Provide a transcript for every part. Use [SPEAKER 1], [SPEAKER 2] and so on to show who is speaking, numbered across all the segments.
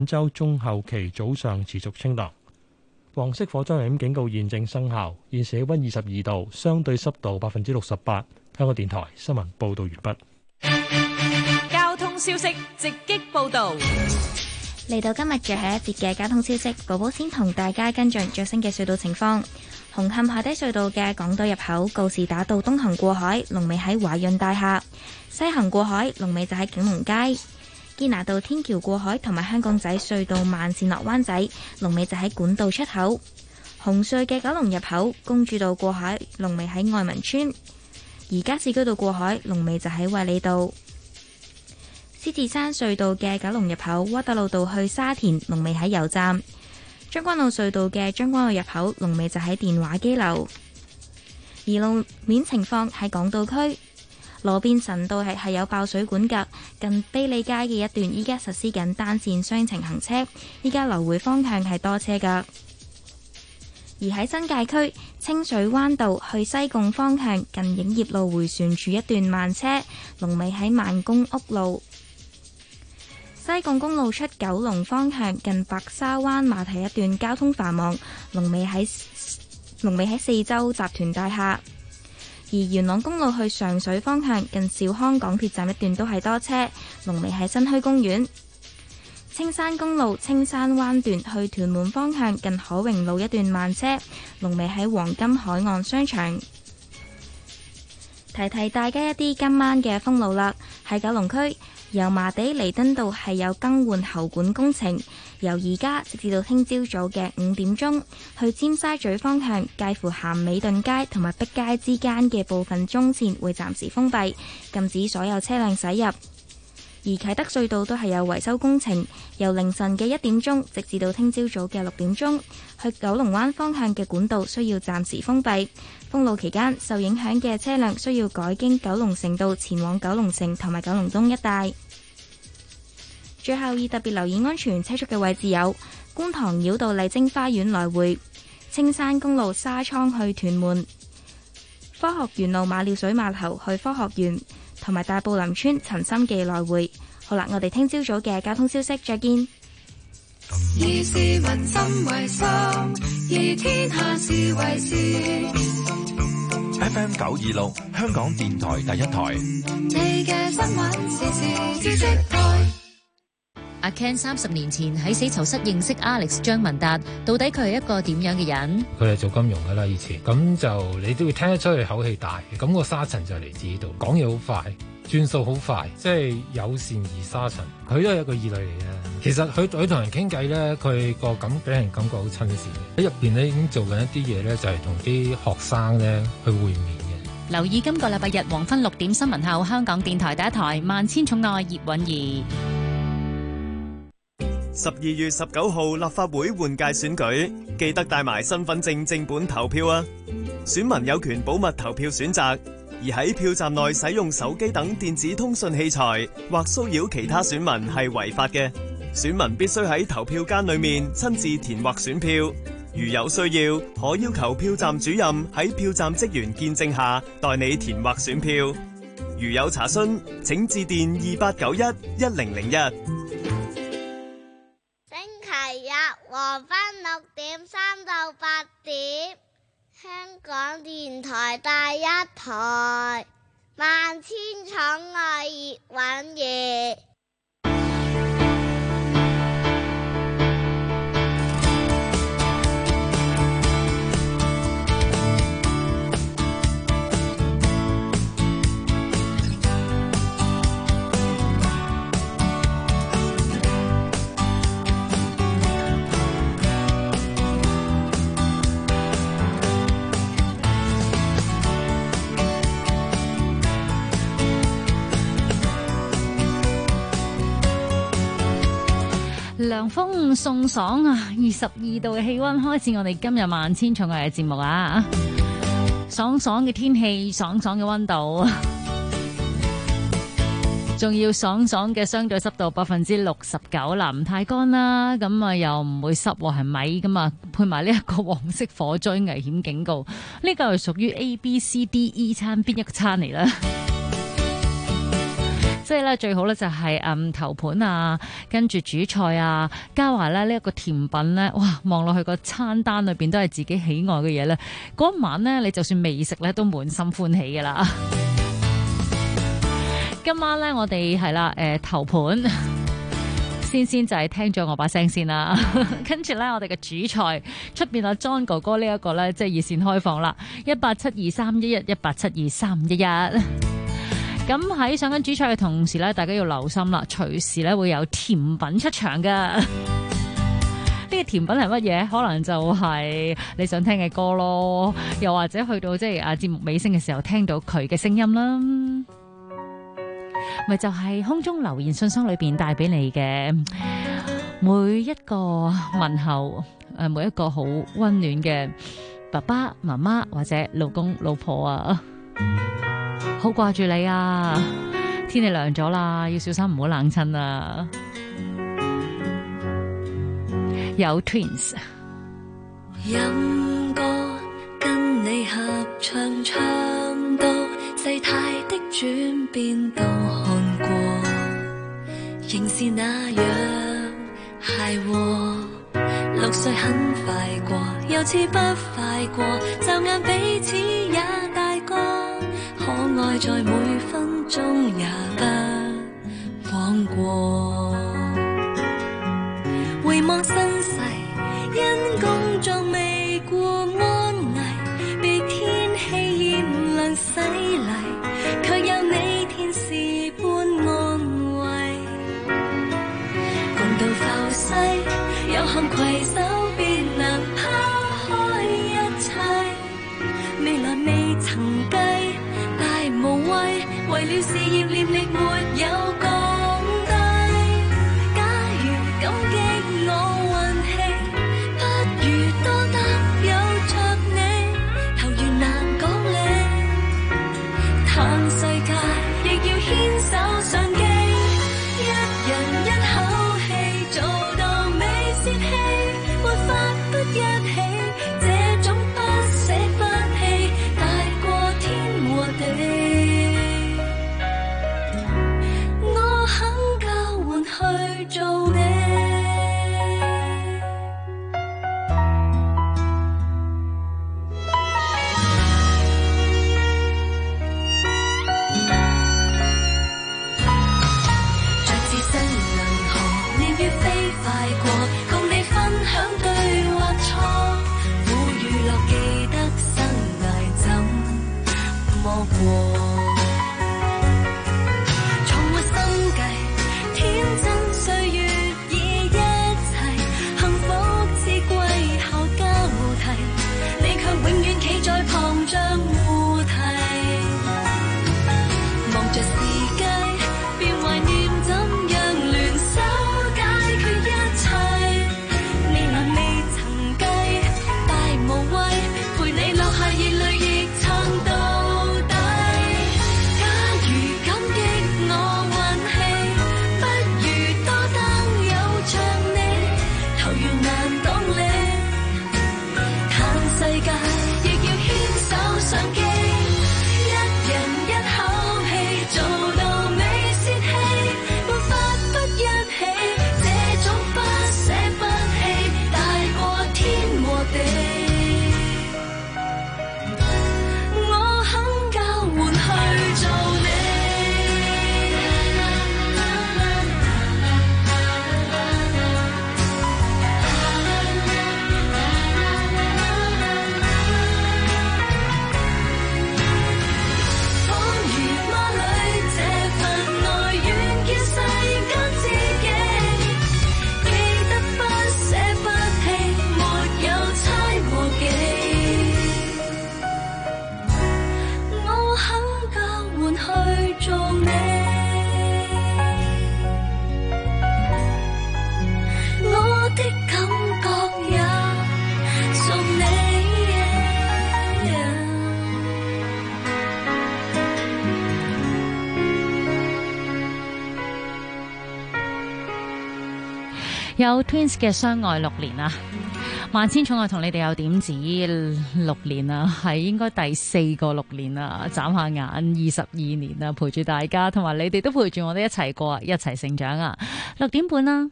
[SPEAKER 1] 本週中後期早上持續清涼。黃色火災危險警告現正生效，現時氣溫22度，相對濕度68%。香港電台新聞報道完
[SPEAKER 2] 畢。交通消息直擊報道。
[SPEAKER 3] 嚟到今日最後一節嘅交通消息，寶寶先同大家跟進最新嘅隧道情況。紅磡海底隧道嘅港島入口告士打道東行過海，龍尾喺華潤大廈；西行過海，龍尾就喺景隆街。堅拿道天橋過海同埋香港仔隧道慢線落灣仔，龍尾就喺管道出口。紅隧嘅九龍入口公主道過海，龍尾喺愛民村；而加士居道過海，龍尾就喺衛理道。獅子山隧道嘅九龍入口窩打老道去沙田，龍尾喺油站。將軍澳隧道嘅將軍澳入口，龍尾就喺電話機樓。而路面情況喺港島區。羅便臣道係有爆水管㗎，近卑利街嘅一段依家實施緊單線雙程行車，依家來回方向係多車㗎。而喺新界區清水灣道去西貢方向近影業路迴旋處一段慢車，龍尾喺萬公屋路。西貢公路出九龍方向近白沙灣碼頭一段交通繁忙，龍尾喺四洲集團大廈。而元朗公路去上水方向近兆康港鐵站一段都係多車，龍尾喺新墟公園。青山公路青山灣段去屯門方向近可榮路一段慢車，龍尾喺黃金海岸商場。提提大家一啲今晚嘅封路啦，喺九龍區油麻地彌敦道係有更換喉管工程，由而家直至到聽朝早嘅5點鐘，去尖沙咀方向介乎咸美頓街同埋碧街之間嘅部分中線會暫時封閉，禁止所有車輛駛入。而啟德隧道都係有維修工程，由凌晨嘅1點鐘直至到聽朝早嘅6點鐘，去九龍灣方向嘅管道需要暫時封閉。封路期間，受影響嘅車輛需要改經九龍城道前往九龍城同埋九龍東一帶。最後要特別留意安全車速嘅位置有觀塘繞道麗晶花園來回、青山公路沙涌去屯門、科學園路馬料水碼頭去科學園，同埋大埔林村陳心記來回。好啦，我哋聽朝早嘅交通消息再見。
[SPEAKER 4] 以市民心為心，以天下事為事。FM 926，香港電台第一台。你嘅新聞時事知識台。
[SPEAKER 5] 阿 Ken 30年前喺死囚室認識 Alex 張文達，到底佢係一個點樣嘅人？
[SPEAKER 6] 佢係做金融噶啦，以前咁就你都會聽得出佢口氣大，咁個沙塵就嚟自呢度，講嘢好快，轉數好快，即係友善而沙塵。佢都係一個異類嚟嘅。其實佢同人傾偈咧，佢個俾人感覺好親善嘅。喺入邊咧已經做緊一啲嘢咧，就係同啲學生咧去會面嘅。
[SPEAKER 5] 留意今個禮拜日黃昏6點新聞後，香港電台第一台萬千寵愛葉韻儀。
[SPEAKER 7] 12月19號立法會換屆選舉，記得帶埋身份證正本投票啊！選民有權保密投票選擇，而喺票站內使用手機等電子通訊器材或騷擾其他選民係違法嘅。選民必須喺投票間裏面親自填劃選票，如有需要，可要求票站主任喺票站職員見證下代你填劃選票。如有查詢，請致電28911001。
[SPEAKER 8] 星期日黃昏6點3到8點，香港電台第一台，萬千寵愛葉韻儀。
[SPEAKER 5] 涼風送爽啊！22度嘅氣溫，開始我哋今日萬千寵愛嘅節目啊！爽爽嘅天氣，爽爽嘅溫度，仲要爽爽嘅相對濕度69%啦，唔太乾啦，咁啊又唔會濕，係咪咁啊？配埋呢一個黃色火災危險警告，呢個係屬於 A、B、C、D、E 餐邊一個餐嚟啦？ 所以咧最好咧就係頭盤啊，跟住主菜啊，加埋咧呢一個甜品咧，哇！望落去個餐單裏邊都係自己喜愛嘅嘢咧，嗰晚咧你就算未食咧都滿心歡喜噶啦。今晚咧我哋係啦，頭盤先就係聽咗我把聲先啦，跟住咧我哋嘅主菜出邊阿 John 哥哥呢一個咧即係熱線開放啦，1872311，1872311。咁喺上緊主菜嘅同時咧，大家要留心啦，隨時咧會有甜品出場噶。呢個甜品係乜嘢？可能就係你想聽嘅歌咯，又或者去到即係節目尾聲嘅時候聽到佢嘅聲音啦。咪就係空中留言信箱裏邊帶俾你嘅每一個問候，每一個好溫暖嘅爸爸媽媽或者老公老婆啊，好掛住你啊！天氣涼咗啦，要小心唔好冷親啊！有 Twins
[SPEAKER 9] 飲歌跟你合唱，唱到世態的轉變都看過，仍是那樣諧和。6歲很快過，又似不快過，驟眼彼此也大個，可愛在每分鐘也不枉過。回望身世，因工作未過安危，被天氣炎涼洗禮，卻有你天使般安慰。共度浮世，有幸攜手，別能拋開一切。未來未曾計，大無畏，為了事業念力沒有降低。假如感激我運氣，不如多得有着你，投緣難講理，嘆世界亦要牽手上機，一人一口氣做到未泄氣，沒法不一起，這種不捨不棄大過天和地。我肯交換去做你。像置身銀河，年月飛快過，共你分享對或錯，苦與樂記得生涯怎麼過。從我心計，天真歲月已一齊，幸福似季後交替，你卻永遠企在旁像護替。望着時計，便懷念怎樣聯手解決一切。未來未曾計，大無畏，陪你落下熱淚亦撐到底。假如感激我運氣，不如多得有着你，投緣難講理，嘆世界亦要牽手上機，一人一口氣做到未泄氣，沒法不一起，這種不捨不棄大過天和地。我肯交換去做你。仿如孖裏這份愛，願見世間知己，記得不捨不棄，沒有猜和忌。我肯交換去做你，我的感覺也屬你。
[SPEAKER 5] 有 Twins 嘅相愛6年啊！ 萬千寵愛同你哋又點止6年啦，係應該第4個6年啦，眨下眼22年啦，陪住大家，同埋你哋都陪住我哋一齊過，一齊成長啊！6點半啦。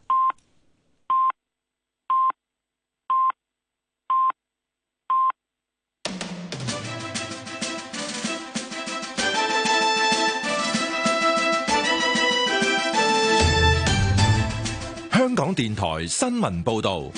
[SPEAKER 4] 香港電台新聞報道。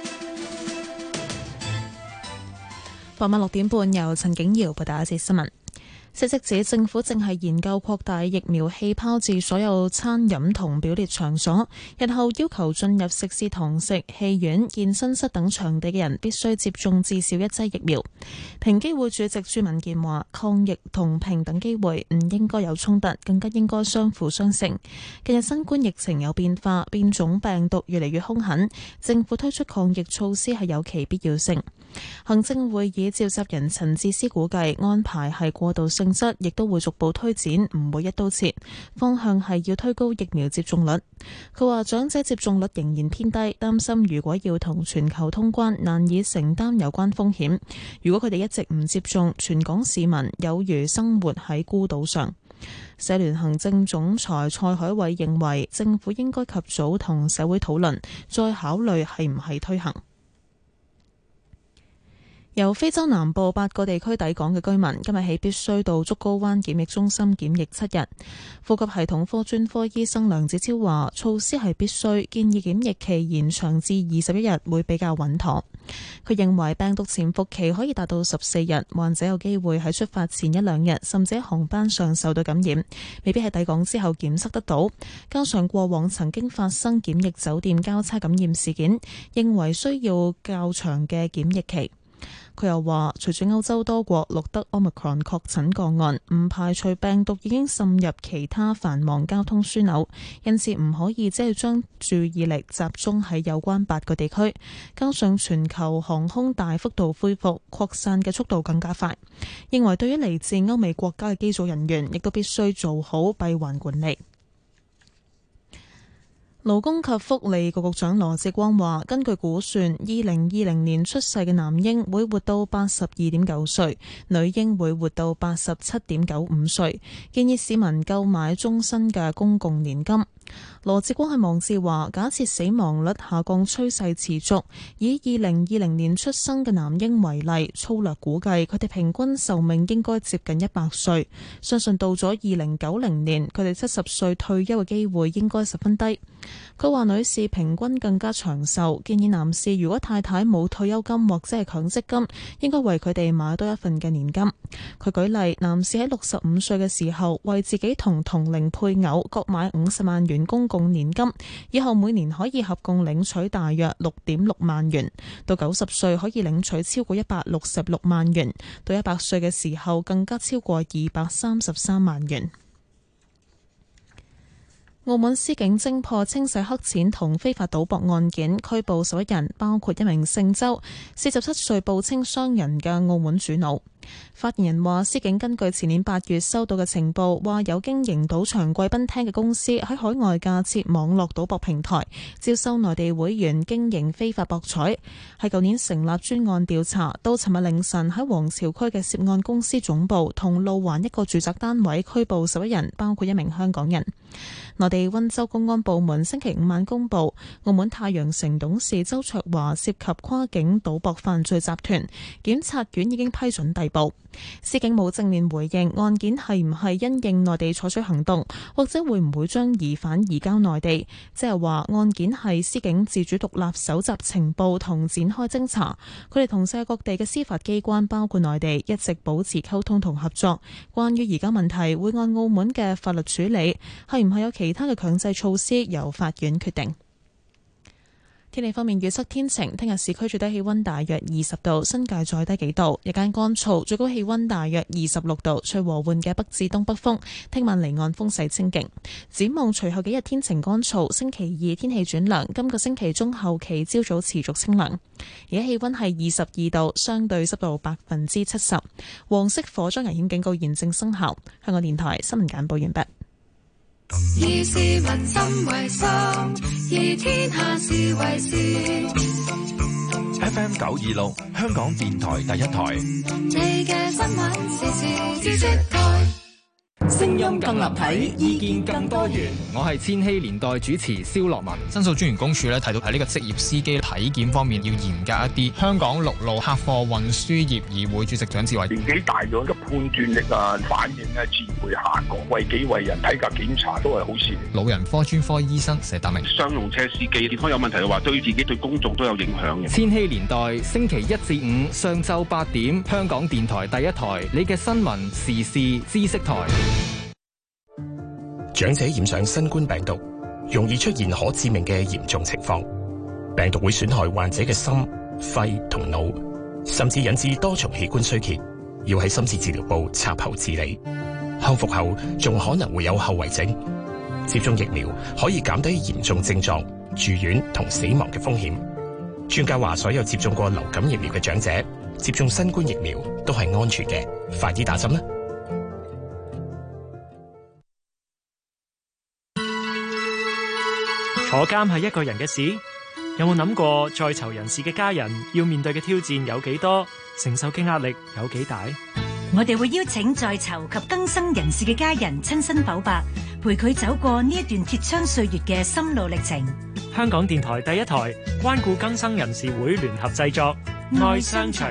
[SPEAKER 10] 傍晚6點半，由陳景瑤報道一節新聞。消息指政府正係研究擴大疫苗氣泡至所有餐飲同表列場所，日後要求進入食肆、堂食、戲院、健身室等場地嘅人必須接種至少1劑疫苗。平機會主席朱敏健話：抗疫同平等機會唔應該有衝突，更加應該相輔相成。近日新冠疫情有變化，變種病毒越嚟越兇狠，政府推出抗疫措施係有其必要性。行政會議召集人陳智思估計安排係過渡性質，亦都會逐步推展，唔會一刀切。方向係要推高疫苗接種率。佢話長者接種率仍然偏低，擔心如果要同全球通關，難以承擔有關風險。如果佢哋一直唔接種，全港市民有如生活喺孤島上。社聯行政總裁蔡海偉認為政府應該及早同社會討論，再考慮係唔係推行。由非洲南部8個地區抵港嘅居民，今日起必須到竹篙灣檢疫中心檢疫7日。呼吸系統科專科醫生梁子超話，措施係必須，建議檢疫期延長至21日會比較穩妥。佢認為病毒潛伏期可以達到14日，患者有機會喺出發前1-2日甚至喺航班上受到感染，未必喺抵港之後檢測得到。加上過往曾經發生檢疫酒店交叉感染事件，認為需要較長嘅檢疫期。佢又話，隨住歐洲多國錄得 Omicron 確診個案，唔排除病毒已經滲入其他繁忙交通樞紐，因此唔可以只係將注意力集中喺有關8個地區。加上全球航空大幅度恢復，擴散嘅速度更加快，認為對於嚟自歐美國家嘅機組人員，亦都必須做好閉環管理。勞工及福利局局長羅致光話，根據估算，2020年出世嘅男嬰會活到82.9歲，女嬰會活到87.95歲，建議市民購買終身嘅公共年金。羅致光喺網誌話，假設死亡率下降趨勢持續，以2020年出生嘅男嬰為例，粗略估計佢哋平均壽命應該接近100歲，相信到咗2090年，佢哋70歲退休嘅機會應該十分低。佢話女士平均更加長壽，建議男士如果太太冇退休金或者係強積金，應該為佢哋買多一份嘅年金。佢舉例，男士喺65歲嘅時候為自己同同齡配偶各買50萬元公共年金，以後每年可以合共領取大約6.6萬元，到90歲可以領取超過166萬元，到100歲嘅時候更加超過233萬元。澳門司警偵破清洗黑錢同非法賭博案件，拘捕11人，包括一名姓周、47歲報稱商人嘅澳門主腦。發言人話，司警根據前年8月收到嘅情報，話有經營賭場貴賓廳嘅公司喺海外架設網絡賭博平台，招收內地會員經營非法博彩。喺舊年成立專案調查，到尋日凌晨喺皇朝區嘅涉案公司總部同路環一個住宅單位拘捕11人，包括一名香港人。內地溫州公安部門星期5晚公布，澳門太陽城董事周卓華涉及跨境賭博犯罪集團，檢察院已經批准逮捕。司警冇正面回應案件係唔係因應內地採取行動，或者會唔會將疑犯移交內地，即係話案件係司警自主獨立搜集情報同展開偵查。佢哋同世界各地嘅司法機關，包括內地，一直保持溝通同合作。關於移交問題，會按澳門嘅法律處理，係唔係有其他嘅強制措施，由法院決定。天氣方面，預測天晴，聽日市區最低氣溫大約20度，新界再低幾度，日間乾燥，最高氣溫大約26度，吹和緩嘅北至東北風。聽晚離岸風勢清勁。展望隨後幾日天晴乾燥，星期2天氣轉涼，今個星期中後期朝早持續清涼。而家氣溫係22度，相對濕度70%。黃色火災危險警告現正生效。香港電台新聞簡報完畢。
[SPEAKER 9] 以市民心為心，以天下事為事。
[SPEAKER 4] FM 926，香港電台第一台。
[SPEAKER 11] 聲音更立體，意見更多元。
[SPEAKER 12] 我係千禧年代主持蕭樂文。申訴專員公署咧提到喺呢個職業司機體檢方面要嚴格一啲。香港陸路客貨運輸業議會主席蔣志偉：
[SPEAKER 13] 年紀大咗嘅判斷力啊、反應咧自然會下降。為己為人，體格檢查都係好事。
[SPEAKER 12] 老人科專科醫生佘達明：
[SPEAKER 14] 商用車司機健康有問題嘅話，對自己對公眾都有影響嘅。
[SPEAKER 12] 千禧年代星期一至五上晝8點，香港電台第一台，你嘅新聞時事知識台。
[SPEAKER 15] 長者染上新冠病毒，容易出現可致命嘅嚴重情況。病毒會損害患者嘅心、肺同腦，甚至引致多重器官衰竭，要喺深切治療部插喉治理。康復後仲可能會有後遺症。接種疫苗可以減低嚴重症狀、住院同死亡嘅風險。專家話，所有接種過流感疫苗嘅長者接種新冠疫苗都係安全嘅，快啲打針啦！
[SPEAKER 16] 坐監係一個人嘅事，有冇諗過在囚人士嘅家人要面對嘅挑戰有幾多，承受嘅壓力有幾大？
[SPEAKER 17] 我哋會邀請在囚及更生人士嘅家人親身剖白，陪佢走過呢一段鐵窗歲月嘅心路歷程。
[SPEAKER 16] 香港電台第一台關顧更生人士會聯合製作《愛相隨》。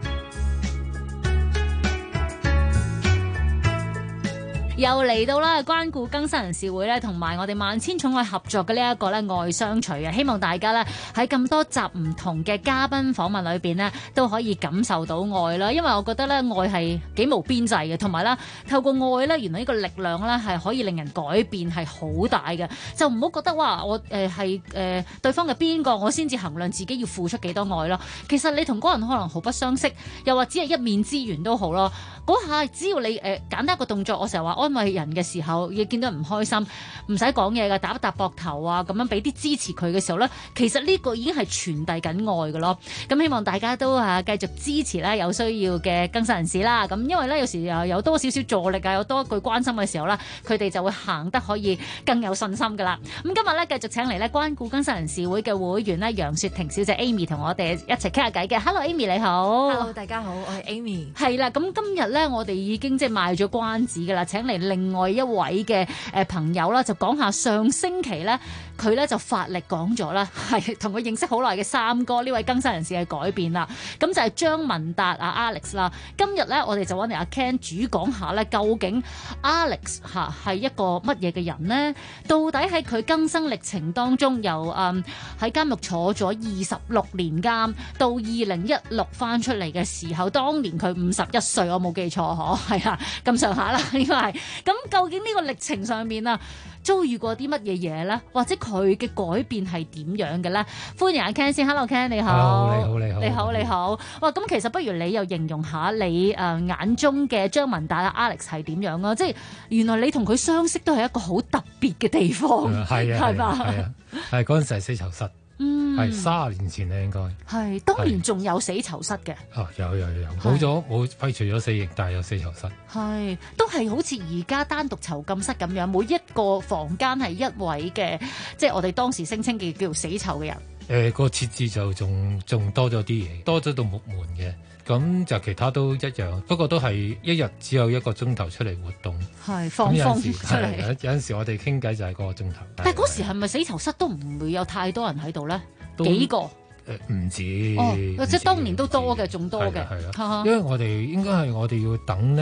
[SPEAKER 5] 又嚟到啦，關顧更生人士會咧，同埋我哋萬千寵愛合作嘅呢一個咧愛相隨啊！希望大家咧喺咁多集唔同嘅嘉賓訪問裏邊咧，都可以感受到愛啦。因為我覺得咧愛係幾無邊際嘅，同埋咧透過愛咧，原來呢個力量咧係可以令人改變，係好大嘅。就唔好覺得哇，我係對方嘅邊個，我先至衡量自己要付出幾多愛咯。其實你同嗰人可能毫不相識，又或者係一面之緣都好咯。嗰下只要你簡單一個動作，我成日話安慰人嘅時候，亦見到唔開心，唔使講嘢嘅，打一打膊頭啊，咁樣俾啲支持佢嘅時候咧，其實呢個已經係傳遞緊愛嘅咯。咁希望大家都繼續支持咧有需要嘅更生人士啦。咁因為咧有時又有多少少助力啊，有多一句關心嘅時候啦，佢哋就會行得可以更有信心噶啦。咁今日咧繼續請嚟咧關顧更生人士會嘅會員咧楊雪婷小姐 Amy 同我哋一齊傾下偈嘅。Hello Amy 你好。
[SPEAKER 18] Hello 大家好，我係 Amy。
[SPEAKER 5] 係啦，咁今日咧我哋已經即係賣咗關子噶啦，請嚟另外一位嘅朋友啦，就講下上星期咧佢咧就發力講咗啦，係同佢認識好耐嘅三哥呢位更生人士嘅改變啦。咁就係張文達啊 Alex 啦。今日咧我哋就揾嚟阿 Ken 主講下咧，究竟 Alex 係一個乜嘢嘅人呢？到底喺佢更生歷程當中，由喺監獄坐咗26年監，到2016翻出嚟嘅時候，當年佢51歲，我冇記錯嗬，係啊咁上下啦，應該係。咁究竟呢個歷程上面啊，遭遇過啲乜嘢嘢咧？或者佢嘅改變係點樣嘅咧？歡迎阿 Ken 先 ，Hello Ken 你好。你好。哇，咁其實不如你又形容下你眼中嘅張文達啊 Alex 係點樣啊？即係原來你同佢相識都係一個好特別嘅地方，係嘛？
[SPEAKER 6] 係嗰陣時係死囚室。係30年前咧，應該
[SPEAKER 5] 係當年仲有死囚室嘅。
[SPEAKER 6] 哦，有，冇廢除咗死刑，但係有死囚室。
[SPEAKER 5] 係都係好似而家單獨囚禁室咁樣，每一個房間係一位嘅，即係我哋當時聲稱嘅叫做死囚嘅人。
[SPEAKER 6] 個設置就仲多咗啲嘢，多咗道木門嘅。咁就其他都一樣，不過都係一日只有1個鐘頭出嚟活動，
[SPEAKER 5] 係放風出嚟。
[SPEAKER 6] 有陣時我哋傾偈就係個鐘頭。
[SPEAKER 5] 但係嗰時係咪死囚室都唔會有太多人喺度咧？幾個？
[SPEAKER 6] 唔止。
[SPEAKER 5] 即係當年都多嘅，仲多嘅。係啊，
[SPEAKER 6] 因為我哋應該係我哋要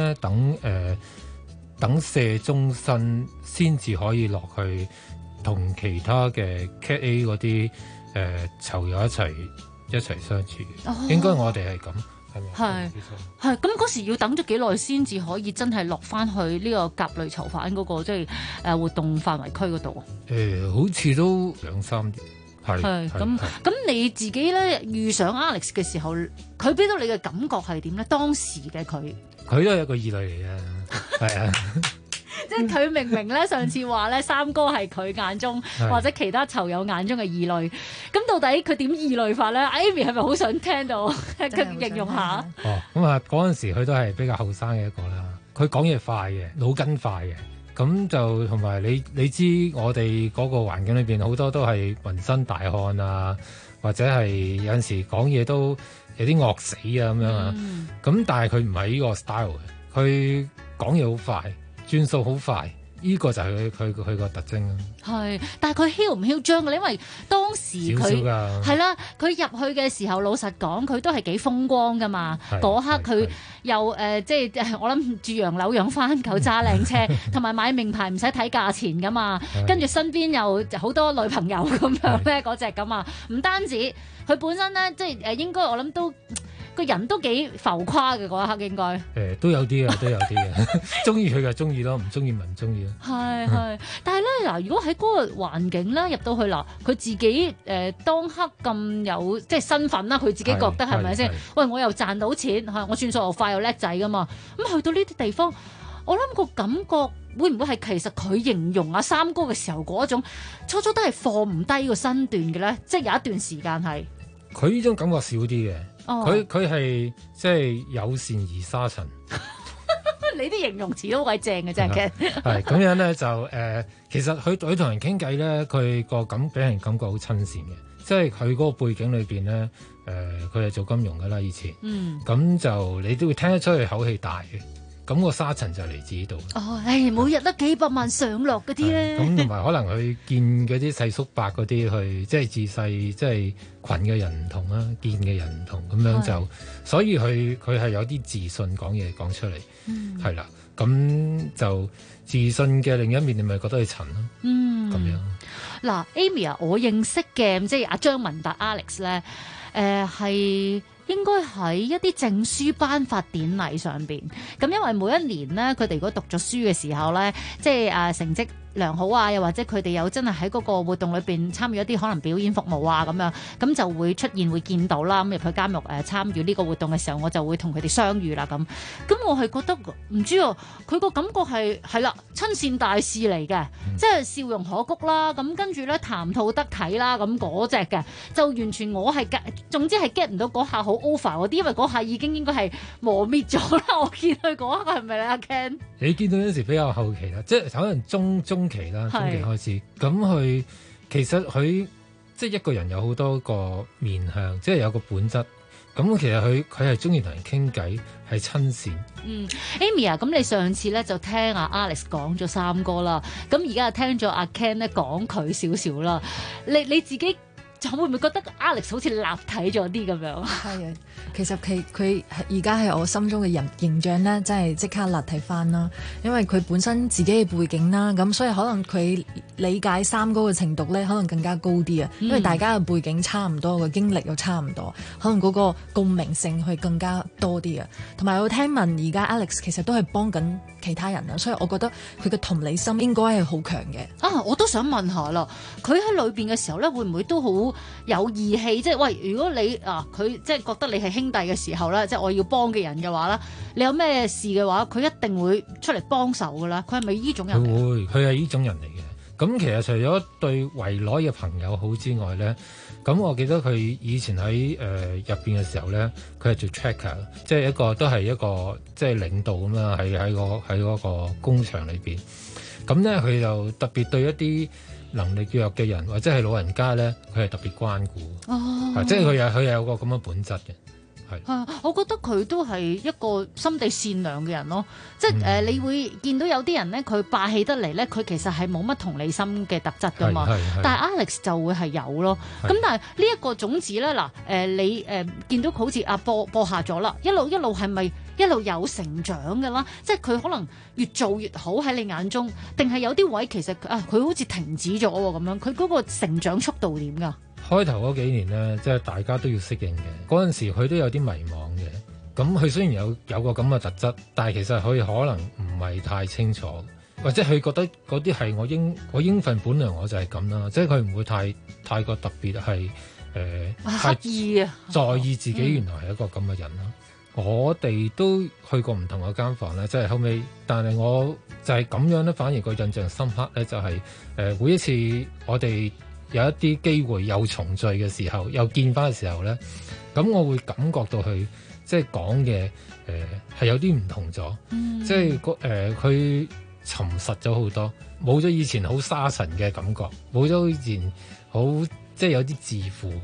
[SPEAKER 6] 等射終身先至可以落去同其他嘅 Cat A 嗰啲囚友一齊相處。應該我哋係咁。
[SPEAKER 5] 係咁嗰時要等咗幾耐先至可以真係落翻去呢個甲類囚犯嗰個即係活動範圍區嗰度？
[SPEAKER 6] 好似都2-3年。係
[SPEAKER 5] 咁你自己咧遇上 Alex 嘅時候，佢俾到你嘅感覺係點咧？當時嘅佢
[SPEAKER 6] 都係一個異類嚟嘅，係啊。
[SPEAKER 5] 即係佢明明咧上次話咧三哥係佢眼中或者其他囚友眼中嘅異類，咁到底佢點異類法咧 ？Amy 係咪好想聽到佢形容下？
[SPEAKER 6] 咁啊嗰陣時佢都係比較後生嘅一個啦，佢講嘢快嘅，腦筋快嘅，咁就同埋你知我哋嗰個環境裏邊好多都係紋身大漢啊， 或者係有陣時講嘢都有啲惡死啊咁樣啊。咁但係佢唔係呢個 style 嘅，佢講嘢好快，轉數好快。呢個就係佢個特徵啦。
[SPEAKER 5] 係，但係佢囂唔囂張嘅，因為當時佢係啦，佢入去嘅時候，老實講，佢都係幾風光噶嘛。嗰刻佢又即係我諗住洋樓養番狗揸靚車，同埋買名牌唔使睇價錢噶嘛。跟住身邊又好多女朋友咁樣咧，嗰隻咁啊。唔單止佢本身咧，即係應該我諗都。個人都幾浮誇嘅嗰一刻應該，
[SPEAKER 6] 都有啲嘅，中意佢就中意咯，唔中意咪唔中意咯。
[SPEAKER 5] 係，但係咧嗱，如果喺嗰個環境咧入到去嗱，佢自己當刻咁有即係身份啦，佢自己覺得係咪先？喂，我又賺到錢，我轉數又快又叻仔噶嘛，咁去到呢啲地方，我諗個感覺會唔會係其實佢形容阿三哥嘅時候嗰種初都係放唔低個身段嘅咧？即係有一段時間係
[SPEAKER 6] 佢呢種感覺少啲嘅。佢係即係友善而沙塵。
[SPEAKER 5] 你啲形容詞都鬼正嘅真係。
[SPEAKER 6] 係咁樣咧就其實佢同人傾偈咧，佢個俾人感覺好親善嘅。即係佢嗰個背景裏邊咧，佢係做金融噶啦以前。咁就你都會聽得出佢口氣大嘅。咁個沙塵就嚟自呢度。
[SPEAKER 5] 每日都幾百萬上落嗰啲咧。咁
[SPEAKER 6] 同埋可能佢見嗰啲細叔伯嗰啲去，即係自細即係群嘅人唔同啦，見嘅人唔同，咁樣就，所以佢係有啲自信講嘢講出嚟，係啦。咁就自信嘅另一面，你咪覺得佢塵咯。咁樣。
[SPEAKER 5] 嗱 ，Amy 啊，我認識嘅即係阿張文達 Alex 咧，係。應該喺一啲證書頒發典禮上邊，咁因為每一年咧，佢哋如果讀咗書嘅時候咧，即係成績良好啊，又或者佢哋有真係喺嗰個活動裏邊參與一啲可能表演服務啊咁樣，咁就會出現會見到啦。咁入去監獄參與呢個活動嘅時候，我就會同佢哋相遇啦咁。咁我係覺得唔知啊，佢個感覺係啦，親善大使嚟嘅，即係笑容可掬啦。咁跟住咧談吐得體啦，咁嗰隻嘅就完全我係總之係 get 唔到嗰下好 over 嗰啲，因為嗰下已經應該係磨滅咗啦。我見佢嗰刻係咪咧，阿 Ken？你
[SPEAKER 6] 見到有陣時比較後期啦，即係可能中期啦，中期開始。咁佢其實佢即係一個人有好多個面向，即係有個本質。咁其實佢係中意同人傾偈，係親善。
[SPEAKER 5] Amy 啊，咁你上次咧就聽阿 Alex 講咗三哥啦，咁而家聽咗阿 Ken 咧講佢少少啦。你自己就會唔會覺得 Alex 好似立體咗啲咁樣？
[SPEAKER 18] 係啊，其實佢而家係我心中嘅形象咧，真係即刻立體翻啦。因為佢本身自己嘅背景啦，咁所以可能佢理解三哥嘅程度咧，可能更加高啲啊。因為大家嘅背景差唔多，個經歷又差唔多，可能嗰個共鳴性會更加多啲啊。同埋我聽聞而家 Alex 其實都係幫緊其他人啊，所以我覺得佢嘅同理心應該係好強嘅。
[SPEAKER 5] 我都想問下啦，佢喺裏邊嘅時候咧，會唔會都好有義氣？即係喂，如果你佢即係覺得你係兄弟嘅時候咧，即係我要幫嘅人嘅話咧，你有咩事嘅話，佢一定會出嚟幫手噶啦。佢係咪呢種人？
[SPEAKER 6] 佢係呢種人嚟嘅。咁其實除咗對圍內嘅朋友好之外咧，咁我記得佢以前喺入邊嘅時候咧，佢係做 tracker， 即係都係一個即係領導咁啦，喺嗰個工場裏邊。咁咧佢就特別對一啲能力弱嘅人或者係老人家咧，佢係特別關顧。即係佢有個咁嘅本質嘅。
[SPEAKER 5] 我覺得佢都係一個心地善良嘅人咯，即係你會見到有啲人咧，佢霸氣得嚟咧，佢其實係冇乜同理心嘅特質噶嘛。但係 Alex 就會係有咯。咁但係呢一個種子咧，你見到佢好似播下咗啦，一路係咪一路有成長㗎啦？即係佢可能越做越好喺你眼中，定係有啲位其實佢好似停止咗咁樣？佢嗰個成長速度點㗎？
[SPEAKER 6] 開頭嗰幾年咧，即係大家都要適應嘅。嗰陣時佢都有啲迷茫嘅。咁佢雖然有個咁嘅特質，但係其實佢可能唔係太清楚，或者佢覺得嗰啲係我應份本來我就係咁啦。即係佢唔會太過特別係
[SPEAKER 5] 刻意
[SPEAKER 6] 在意自己原來係一個咁嘅人啦。我哋都去過唔同嘅間房咧，即係後尾，但係我就係咁樣咧，反而個印象深刻咧，就係每一次我哋有一啲機會又重聚嘅時候，又見翻嘅時候咧，咁我會感覺到佢即係講嘅係有啲唔同咗，即係佢沉實咗好多，冇咗以前好沙塵嘅感覺，冇咗以前好即係有啲自負，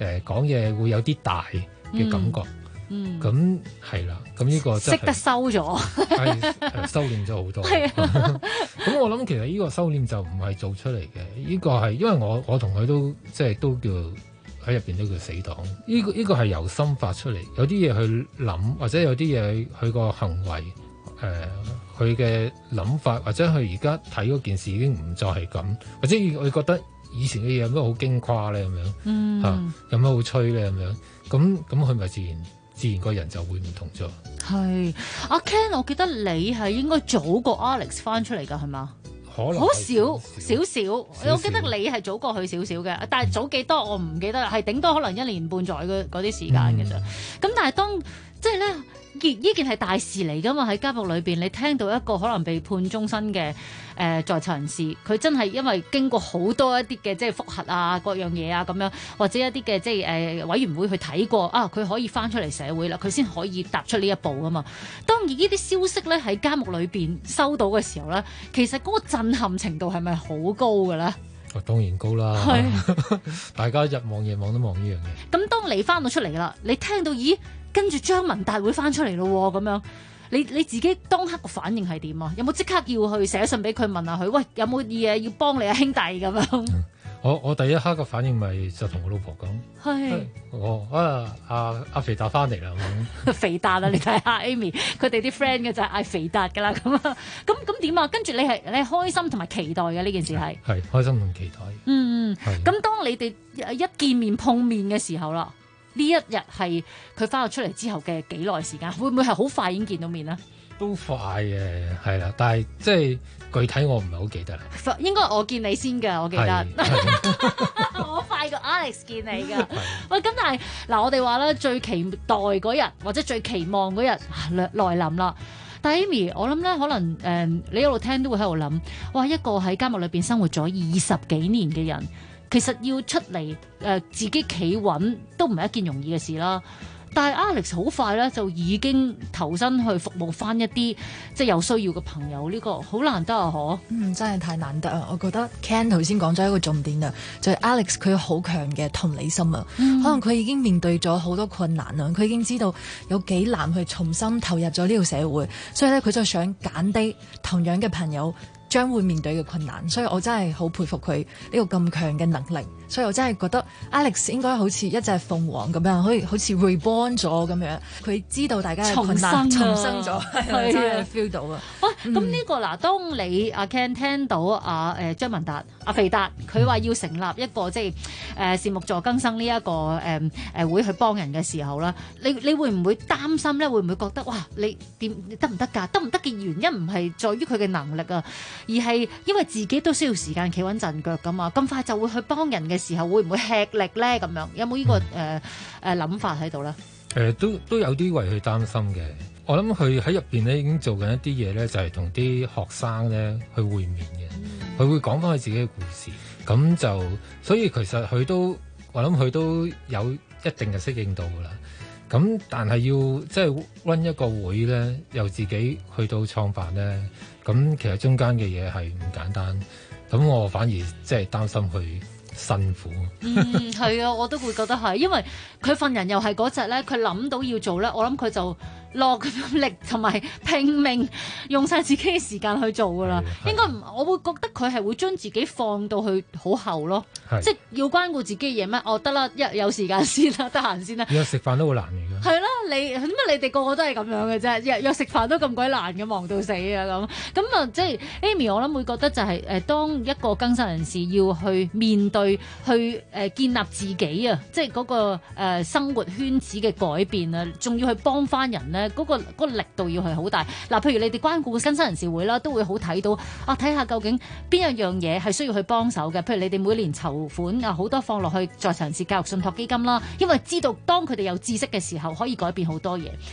[SPEAKER 6] 講嘢會有啲大嘅感覺。咁係啦，咁呢個真係
[SPEAKER 5] 識得收咗，
[SPEAKER 6] 係收斂咗好多。咁我諗其實呢個收斂就唔係做出嚟嘅，呢個係因為我同佢都即係都叫喺入邊都叫死黨。呢個係由心發出嚟，有啲嘢去諗，或者有啲嘢佢個行為，佢嘅諗法，或者佢而家睇嗰件事已經唔再係咁，或者佢覺得以前嘅嘢有咩好矜誇咧咁樣，有咩好吹咧咁樣，咁佢咪自然個人就會唔同咗。
[SPEAKER 5] 係阿 Ken，我記得你係應該早過 Alex 翻出嚟㗎，係嘛？
[SPEAKER 6] 可能
[SPEAKER 5] 好少，我記得你係早過佢少少嘅，但係早幾多我唔記得啦，係頂多可能1年半載嗰啲時間嘅啫。咁但係當即係咧，呢件係大事嚟㗎嘛，喺監獄裏邊，你聽到一個可能被判終身嘅在囚人士，佢真係因為經過好多一啲嘅即係覆核啊各樣嘢啊咁樣，或者一啲嘅即係委員會去睇過啊，佢可以翻出嚟社會啦，佢先可以踏出呢一步㗎嘛。當然呢啲消息咧喺監獄裏邊收到嘅時候咧，其實嗰個震撼程度係咪好高嘅咧？
[SPEAKER 6] 當然高啦，大家日望夜望都望呢樣嘢。
[SPEAKER 5] 咁當你翻到出嚟啦，你聽到咦，跟住張文達會翻出嚟咯咁樣，你自己當刻個反應係點啊？有冇即刻要去寫信俾佢問下佢？喂，有冇嘢要幫你啊兄弟咁樣？
[SPEAKER 6] 我第一刻嘅反應咪就同我老婆講，阿肥達翻嚟啦咁。
[SPEAKER 5] 肥達啊，你睇下 Amy 佢哋啲 friend 嘅就係嗌肥達噶啦咁啊，咁點啊？跟住你係開心同埋期待嘅呢件事係
[SPEAKER 6] 開心同期待。
[SPEAKER 5] 咁當你哋一見面碰面嘅時候啦，呢一日係佢翻咗出嚟之後嘅幾耐時間？會唔會係好快已經見到面啊？
[SPEAKER 6] 都快嘅，係啦，但係即係具體我唔係好記得啦。
[SPEAKER 5] 應該我見你先㗎，我記得。我快過 Alex 見你㗎。喂，咁但係嗱，我哋話咧最期待嗰日或者最期望嗰日來臨啦。但係 Amy，我諗咧可能你一路聽都會喺度諗，哇！一個喺監獄裏邊生活咗20幾年嘅人，其實要出嚟自己企穩都唔係一件容易嘅事啦。但係 Alex 好快咧就已經投身去服務翻一啲即係有需要嘅朋友，呢個好難得啊！嗬，
[SPEAKER 18] 真係太難得啊！我覺得 Ken 頭先講咗一個重點啊，就係 Alex 佢有好強嘅同理心啊，可能佢已經面對咗好多困難啊，佢已經知道有幾難去重新投入咗呢個社會，所以咧佢就想揀啲同樣嘅朋友將會面對嘅困難，所以我真係好佩服佢呢個咁強嘅能力，所以我真係覺得 Alex 應該好似一隻鳳凰咁樣，好似 reborn 咗咁樣，佢知道大家嘅困難重生咗，係真係 feel 到啊！
[SPEAKER 5] 喂，咁呢個嗱，當你阿 Ken 聽到阿張文達、阿肥達佢話要成立一個即係善牧助更生呢一個會去幫人嘅時候啦，你會唔會擔心咧？會唔會覺得哇，你得唔得㗎？得唔得嘅原因唔係在於佢嘅能力啊，而係因為自己都需要時間企穩陣腳㗎嘛，咁快就會去幫人嘅時候，會唔會吃力咧？咁樣有冇呢個諗法喺度咧？
[SPEAKER 6] 都有啲為佢擔心嘅。我諗佢喺入邊咧已經做緊一啲嘢咧，就係同啲學生咧去會面嘅。佢會講翻佢自己嘅故事，咁就所以其實我諗佢都有一定嘅適應度㗎啦。咁但係要即係 run 一個會咧，由自己去到創辦咧，咁其實中間嘅嘢係唔簡單。咁我反而即係擔心佢辛苦。
[SPEAKER 5] 係啊，我都會覺得係，因為佢份人又係嗰隻咧，佢諗到要做咧，我諗佢就落力同埋拼命用晒自己嘅時間去做噶啦。應該唔，我會覺得佢係會將自己放到去好後咯，即係要關顧自己嘅嘢咩？得啦，有時間先啦，得閒先啦。
[SPEAKER 6] 約食飯都好難嘅。
[SPEAKER 5] 係啦，你哋個個都係咁樣嘅啫，約食飯都咁鬼難嘅，忙到死啊咁啊！即係 Amy，我諗會覺得就係當一個更生人士要去面對去建立自己啊，即係嗰個生活圈子嘅改變啊，仲要去幫翻人咧，嗰個力度要係好大。嗱，譬如你哋關顧更生人士會啦，都會好睇到睇下究竟邊一樣嘢係需要去幫手嘅。譬如你哋每年籌款啊，好多放落去在囚人士教育信託基金啦，因為知道當佢哋有知識嘅時候，可以改變好多嘢。當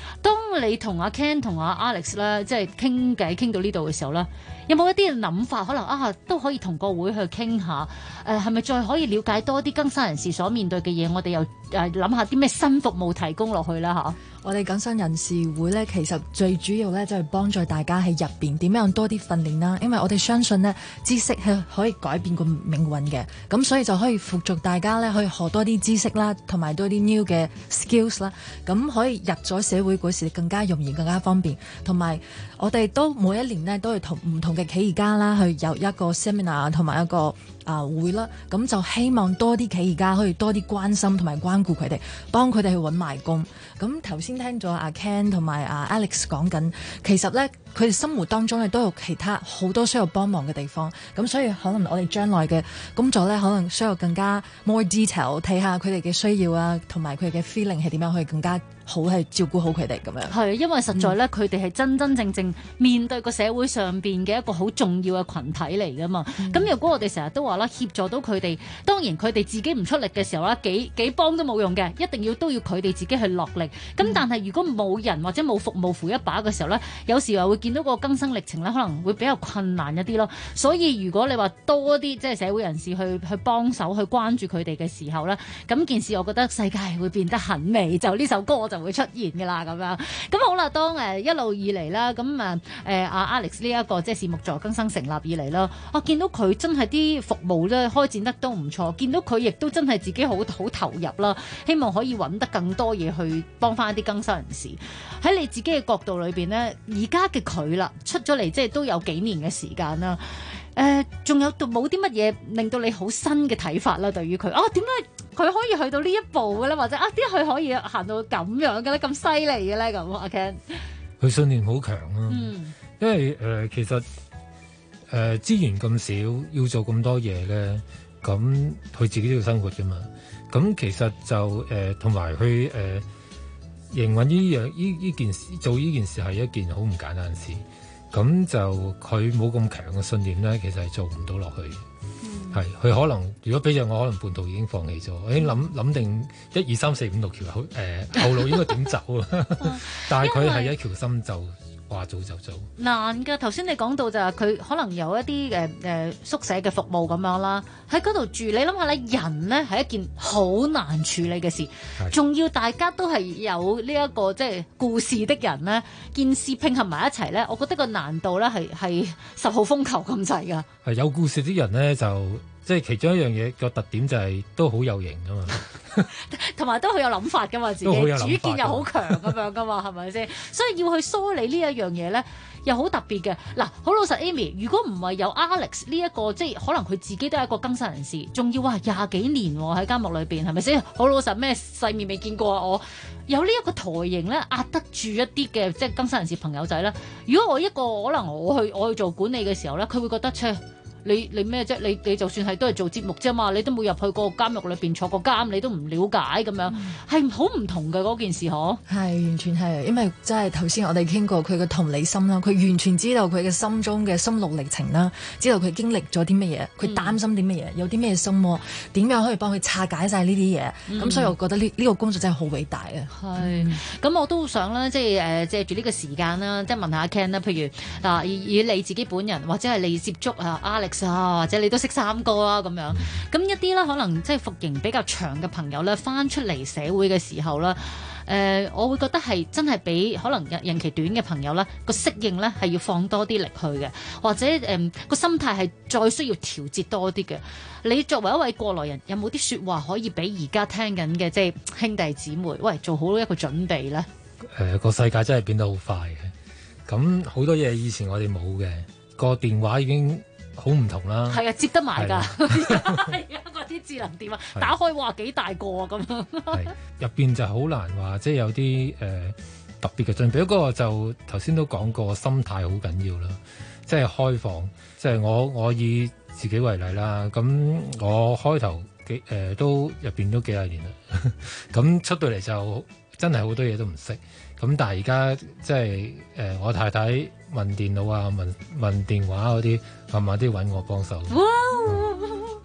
[SPEAKER 5] 你同阿 Ken 同阿 Alex 咧，即係傾偈傾到呢度嘅時候咧，有冇一啲諗法可能都可以同個會去傾下？係咪再可以了解多啲更生人士所面對嘅嘢？我哋又諗下啲咩新服務提供落去啦嚇。
[SPEAKER 18] 我哋更生人士會咧，其實最主要咧就係幫助大家喺入邊點樣多啲訓練啦。因為我哋相信呢，知識係可以改變個命運嘅，咁所以就可以輔助大家咧去學多啲知識啦，同埋多啲 new 嘅 skills 啦。咁可以入咗社會嗰時更加容易、更加方便。同埋我哋都每一年呢，都係同唔同嘅企業家啦去有一個 seminar 同埋一個會啦，咁就希望多啲企業家可以多啲關心同埋關顧佢哋，幫佢哋去揾埋工。咁頭先聽咗阿 Ken 同埋阿 Alex 講緊，其實咧佢哋生活當中咧都有其他好多需要幫忙嘅地方，咁所以可能我哋將來嘅工作咧，可能需要更加 more detail 睇下佢哋嘅需要啊，同埋佢哋嘅 feeling 係點樣可以更加好係照顧好佢哋咁樣。係，因為實在咧，佢哋係真真正正面對個社會上邊嘅一個好重要嘅群體嚟噶嘛。咁如果我哋成日都話啦，協助到佢哋，當然佢哋自己唔出力嘅時候啦，幾幫都冇用嘅，一定都要佢哋自己去落力。咁但係如果冇人或者冇服務扶一把嘅時候咧，有時候會見到個更生歷程咧，可能會比較困難一啲咯。所以如果你話多啲即係社會人士去幫手去關注佢哋嘅時候咧，咁件事我覺得世界會變得很美。就呢首歌我就會出現㗎啦咁樣。咁好啦，當一路以嚟啦，咁阿 Alex 呢一個即係事務助更生成立以嚟啦，我見到佢真係啲服務咧開展得都唔錯，見到佢亦都真係自己好投入啦，希望可以揾得更多嘢去幫翻一啲更生人士。喺你自己嘅角度裏邊呢，而家嘅佢啦出咗嚟，即係都有幾年嘅時間啦。仲有冇啲乜嘢令到你好新嘅睇法啦？對於佢點解佢可以去到呢一步嘅咧？或者點解佢可以行到咁樣嘅咧？咁犀利嘅咧？咁阿 Ken，
[SPEAKER 6] 佢信念好強啊！因為其實資源咁少，要做咁多嘢咧，咁佢自己都要生活噶嘛。咁其實就同埋佢營運呢件事，做呢件事係一件好唔簡單嘅事。咁就佢冇咁強嘅信念咧，其實係做唔到落去。係佢可能如果俾著我，可能半途已經放棄咗。我已經諗定1、2、3、4、5、6條後路應該點走啊？但係佢係一條心就話做就做。難㗎。頭先你講到就係佢可能有一啲宿舍嘅服務咁樣啦，喺嗰度住。你諗下咧，人咧係一件好難處理嘅事，仲要大家都係有呢一個即係故事的人咧，件事拼合埋一齊咧，我覺得個難度咧係10號風球咁滯㗎。係有故事的人咧，就即係其中一樣嘢個特點就係都好有型㗎嘛。同埋都好有諗法噶嘛，自己主見又好強咁樣噶嘛，係咪先？所以要去梳理呢一樣嘢咧，又好特別嘅。嗱，好老實 ，Amy， 如果唔係有 Alex 呢一個，即係可能佢自己都係一個更生人士，仲要話20幾年喺監獄裏邊，係咪先？好老實，咩世面未見過啊！我有呢一個台型咧，壓得住一啲嘅即係更生人士朋友仔咧。如果我一個可能我去做管理嘅時候咧，佢會覺得你咩啫？你就算係都係做節目啫嘛，你都冇入去個監獄裏邊坐過監，你都唔了解咁樣，係好唔同嘅嗰件事嗬？係完全係，因為真係頭先我哋傾過佢嘅同理心啦，佢完全知道佢嘅心中嘅心路歷程啦，知道佢經歷咗啲乜嘢，佢擔心啲乜嘢，有啲咩心魔，點樣可以幫佢拆解晒呢啲嘢？咁所以我覺得呢個工作真係好偉大啊！係，咁我都想啦，即係借住呢個時間啦，即係問下 Ken 啦，譬如嗱，以你自己本人或者係你接觸Alex。或者你都識三個啦咁樣，咁一啲咧可能即係服刑比較長嘅朋友咧，翻出嚟社會嘅時候咧，我會覺得係真係比可能任期短嘅朋友咧個適應咧係要放多啲力去嘅，或者個心態係再需要調節多啲嘅。你作為一位過來人，有冇啲説話可以俾而家聽緊嘅即係兄弟姊妹，喂，做好一個準備咧？個世界真係變得好快嘅，咁好多嘢以前我哋冇嘅，個電話已經好唔同啦，係啊，接得埋㗎，係啊，嗰啲智能電話打開哇幾大個啊咁樣，係入邊就好難話，即係有啲特別嘅準備。不過就頭先都講過，心態好緊要啦，即係開放。即係我以自己為例啦，咁我開頭都入邊都幾廿年啦，咁出到嚟就真係好多嘢都唔識。咁但係而家即係我太太問電腦啊，問電話嗰啲，慢慢啲揾我幫手。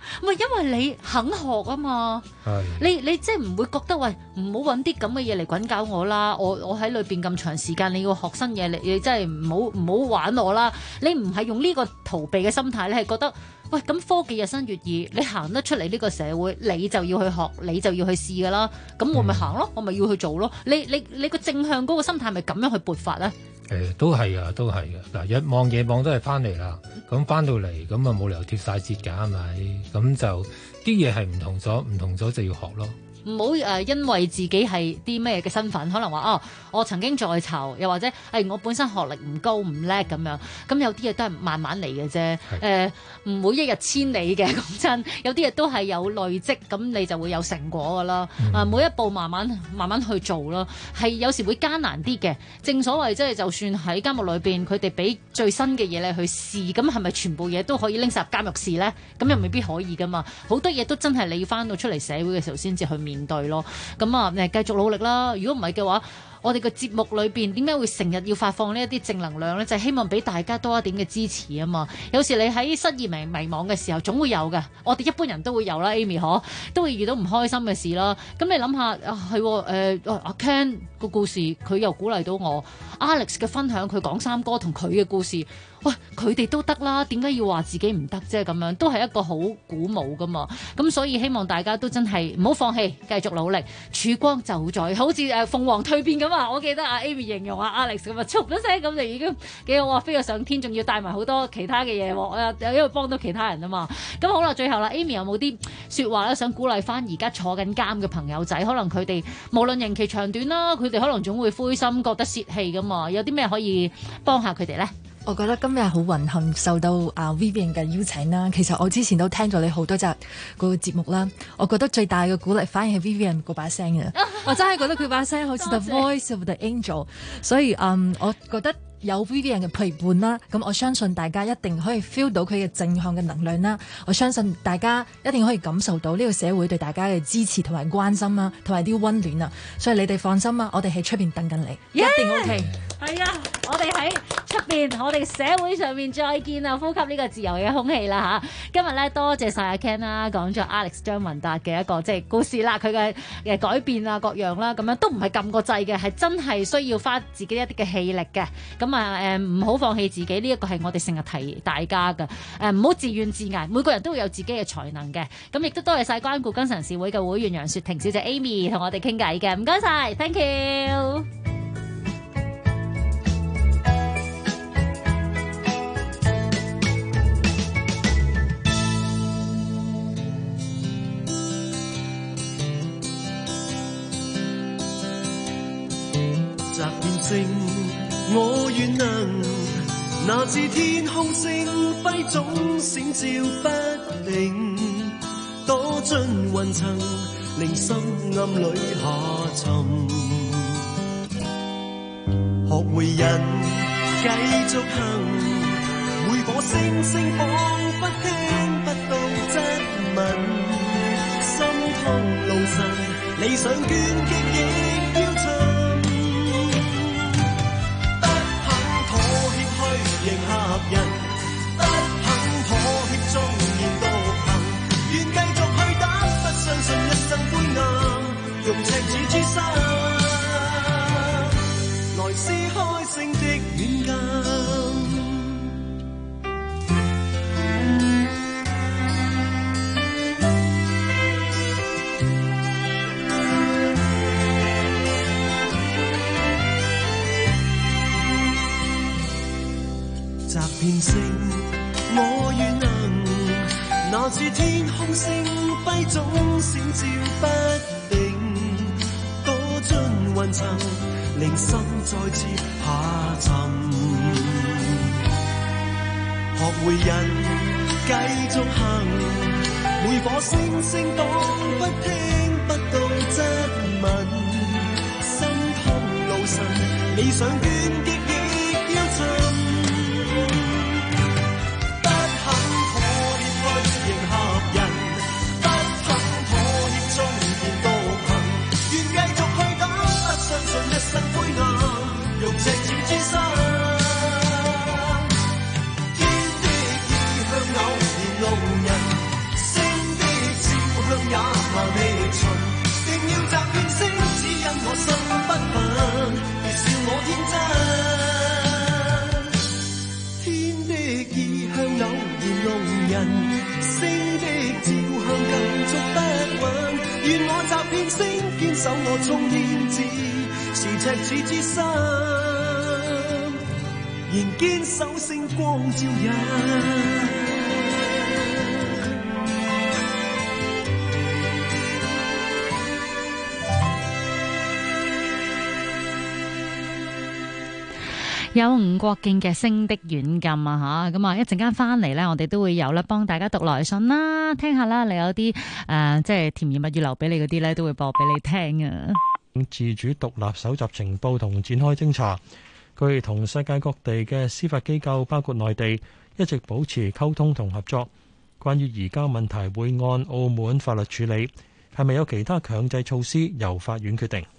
[SPEAKER 5] 唔係因為你肯學啊嘛，你即係唔會覺得喂唔好揾啲咁嘅嘢嚟滾搞我啦，我喺裏邊咁長時間，你要學新嘢，你真係唔好玩我啦。你唔係用呢個逃避嘅心態，你係覺得喂咁科技日新月異，你行得出嚟呢個社會，你就要去學，你就要去試噶啦。咁我咪行咯，我咪要去做咯。你個正向嗰個心態咪咁樣去撥發咧？
[SPEAKER 6] 都係啊，都係嘅。嗱，日望夜望都係翻嚟啦。咁翻到嚟咁啊，冇理由貼晒節㗎，係咪？咁就啲嘢係唔同咗就要學咯。
[SPEAKER 5] 唔好因為自己係啲咩嘅身份，可能話我曾經在囚，又或者我本身學歷唔高唔叻咁樣，咁有啲嘢都係慢慢嚟嘅啫。唔會一日千里嘅，講真，有啲嘢都係有累積，咁你就會有成果噶啦。每一步慢慢去做咯，係有時會艱難啲嘅。正所謂即係就算喺監獄裏邊，佢哋俾最新嘅嘢你去試，咁係咪全部嘢都可以拎晒入監獄試呢？咁又未必可以噶嘛。好多嘢都真係你要翻到出嚟社會嘅時候先至去面對咯。咁啊，繼續努力啦。如果唔係嘅話，我哋嘅節目裏邊點解會成日要發放呢一啲正能量呢？就係希望俾大家多一點嘅支持啊嘛。有時你喺失意迷茫嘅時候，總會有嘅。我哋一般人都會有啦 ，Amy 都會遇到唔開心嘅事啦。咁你諗下阿 Ken 個故事，佢又鼓勵到我。Alex 嘅分享，佢講三哥同佢嘅故事，喂，佢哋都得啦，點解要話自己唔得啫？咁樣都係一個好鼓舞噶嘛。咁所以希望大家都真係唔好放棄，繼續努力。曙光就在，好似鳳凰蛻變咁啊！我記得阿 Amy 形容阿 Alex 咁啊，唰一聲咁就已經幾好啊，飛咗上天，仲要帶埋好多其他嘅嘢喎，因為幫到其他人啊嘛。咁好啦，最後啦 ，Amy 有冇啲説話咧，想鼓勵翻而家坐緊監嘅朋友仔？可能佢哋無論刑期長短啦，佢哋可能總會灰心，覺得泄氣噶嘛。有啲咩可以幫下佢哋咧？
[SPEAKER 18] 我覺得今日好榮幸受到Vivian 嘅邀請啦。其實我之前都聽咗你好多集個節目啦。我覺得最大嘅鼓勵反而係 Vivian 嗰把聲嘅。我真係覺得佢把聲好似 The Voice of the Angel。所以我覺得有 Vivian 嘅陪伴啦，咁我相信大家一定可以 feel 到佢嘅正向嘅能量啦。我相信大家一定可以感受到呢個社會對大家嘅支持同埋關心啦，同埋啲溫暖啊。所以你哋放心啊，我哋喺出邊等緊你，一定 OK。
[SPEAKER 5] 係啊，我哋喺出邊，我哋社會上面再見啊！呼吸呢個自由嘅空氣啦嚇。今日咧多謝晒阿 Ken 啦，講咗 Alex 張文達嘅一個即係故事啦，佢嘅改變啊各樣啦，咁樣都唔係撳個掣嘅，係真係需要花自己一啲嘅氣力嘅。咁啊唔好放棄自己，呢一個係我哋成日提大家嘅。唔好自怨自艾，每個人都會有自己嘅才能嘅。咁亦都多謝晒關顧更神事會嘅會員楊雪婷小姐 Amy 同我哋傾偈嘅，唔該晒 ，thank you。
[SPEAKER 19] 我願能那似天空星輝總閃照不定，躲進雲層令心暗裏下沉，學會人繼續行，每顆星星彷彿聽不到質問，心痛路神理想倦極亦要尋，迎合人，不肯妥協，縱然獨行，願繼續去打，不相信一生灰暗，用赤子之心，來撕開星的軟禁。摘遍星，我願能那似天空星輝總閃照不定，躲進雲層令心再次下沉，學會人繼續行，每顆星星彷彿聽不到質問，心痛路神理想倦極亦要尋，一生灰暗，用赤子之心，天的異鄉偶然路人，星手我縱然自是赤子之心，仍堅守星光照人。
[SPEAKER 5] 有吳國敬嘅《星的軟禁》啊嚇，咁啊一陣間翻嚟咧，我哋都會有啦，幫大家讀來信啦，聽下啦，你有啲即係甜言蜜語留俾你嗰啲咧，都會播俾你聽啊。
[SPEAKER 1] 自主獨立搜集情報同展開偵查，佢哋同世界各地嘅司法機構，包括內地，一直保持溝通同合作。關於移交問題，會按澳門法律處理，係咪有其他強制措施，由法院決定。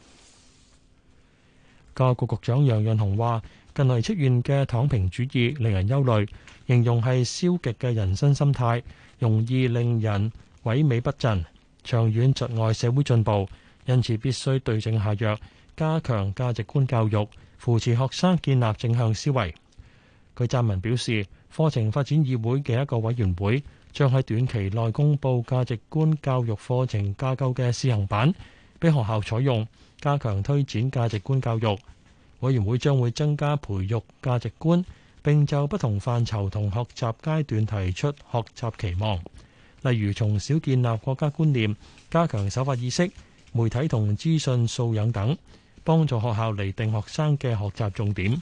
[SPEAKER 1] 教育局局長楊潤雄話：近來出現嘅躺平主義令人憂慮，形容係消極嘅人生心態，容易令人萎靡不振，長遠窒礙社會進步。因此必須對症下藥，加強價值觀教育，扶持學生建立正向思維。佢撰文表示，課程發展議會嘅一個委員會將喺短期內公佈價值觀教育課程架構嘅試行版，俾學校採用，加強推展價值觀教育。委員會將會增加培育價值觀，並就不同範疇同學習階段提出學習期望，例如從小建立國家觀念，加強守法意識、媒體同資訊素養等，幫助學校釐定學生嘅學習重點。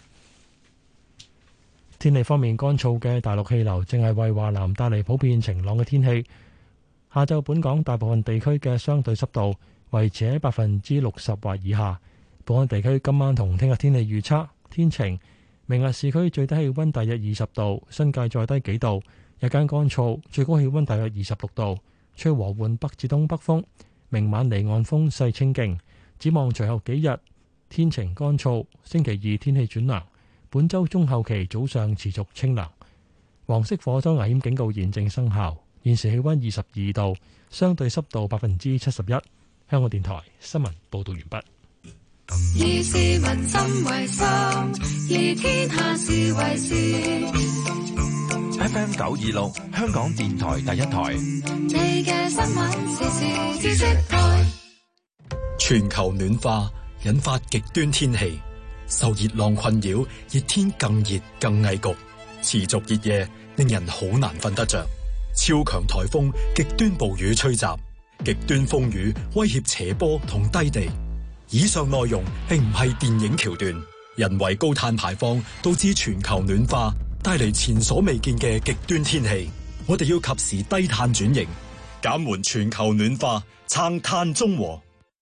[SPEAKER 1] 天氣方面，乾燥嘅大陸氣流正係為華南帶嚟普遍晴朗嘅天氣。下晝本港大部分地區嘅相對濕度維持喺60%或以下。本港地區今晚同聽日天氣預測天晴，明日市區最低氣溫大約20度，新界再低幾度，日間乾燥，最高氣溫大約26度，吹和緩北至東北風。明晚離岸風勢清勁，展望隨後幾日天晴乾燥，星期二天氣轉涼，本週中後期早上持續清涼。黃色火災危險警告現正生效，現時氣溫22度，相對濕度71%。香港電台新聞報道完畢。
[SPEAKER 9] 以市民心為心，以天下事為事。
[SPEAKER 4] FM 926，香港電台第一台。
[SPEAKER 9] 你嘅新聞時事知識台。
[SPEAKER 20] 全球暖化引發極端天氣，受熱浪困擾，熱天更熱更危局，持續熱夜令人好難瞓得着。超強颱風、極端暴雨吹襲，極端風雨威脅斜坡同低地。以上內容並唔係電影橋段，人為高碳排放導致全球暖化，帶嚟前所未見嘅極端天氣。我哋要及時低碳轉型，減緩全球暖化，撐碳中和。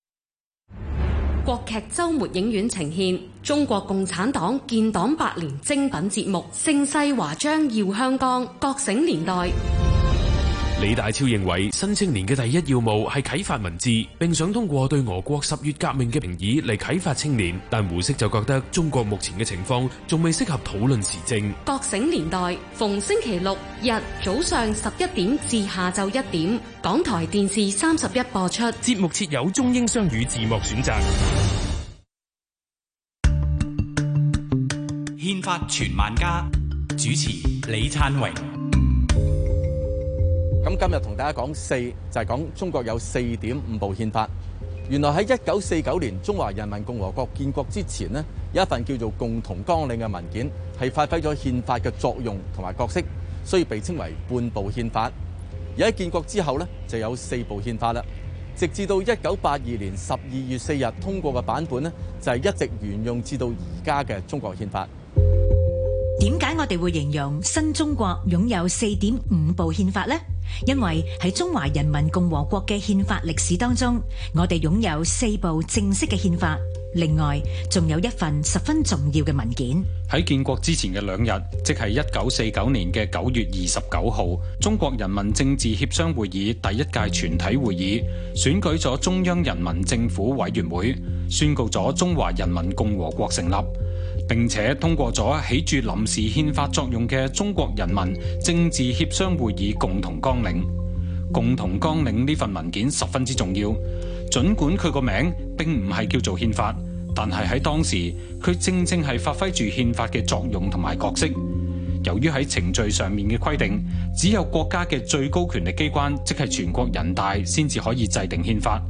[SPEAKER 21] 國劇週末影院呈現中國共產黨建黨100年精品節目《盛世華章耀香江》，覺醒年代。
[SPEAKER 22] 李大超認為新青年嘅第一要務係啟發文字，並想通過對俄國10月革命嘅評議嚟啟發青年。但胡適就覺得中國目前嘅情況仲未適合討論時政。
[SPEAKER 21] 覺醒年代逢星期六日早上11點至下晝1點，港台電視31播出。
[SPEAKER 22] 節目設有中英雙語字幕選擇。
[SPEAKER 23] 憲法全萬家，主持李燦榮。
[SPEAKER 24] 咁今日同大家講就係講中國有4.5部憲法。原來喺1949年中華人民共和國建國之前呢，有一份叫做《共同綱領》嘅文件，係發揮咗憲法嘅作用同埋角色，所以被稱為半部憲法。而喺建國之後呢，就有4部憲法啦。直至到1982年12月4日通過嘅版本呢，就係一直沿用至到而家嘅中國憲法。
[SPEAKER 17] 點解我哋會形容新中國擁有4.5部憲法呢？因為喺中華人民共和國嘅憲法歷史當中，我哋擁有4部正式嘅憲法，另外仲有一份十分重要嘅文件。
[SPEAKER 25] 喺建國之前嘅2日，即係1949年嘅9月29號，中國人民政治協商會議第1屆全體會議選舉咗中央人民政府委員會，宣告咗中華人民共和國成立，並且通過咗起住臨時憲法作用嘅中國人民政治協商會議共同綱領。共同綱領呢份文件十分之重要，儘管佢個名並唔係叫做憲法，但係喺當時佢正正係發揮住憲法嘅作用同埋角色。由於喺程序上面嘅規定，只有國家嘅最高權力機關，即係全國人大先至可以制定憲法。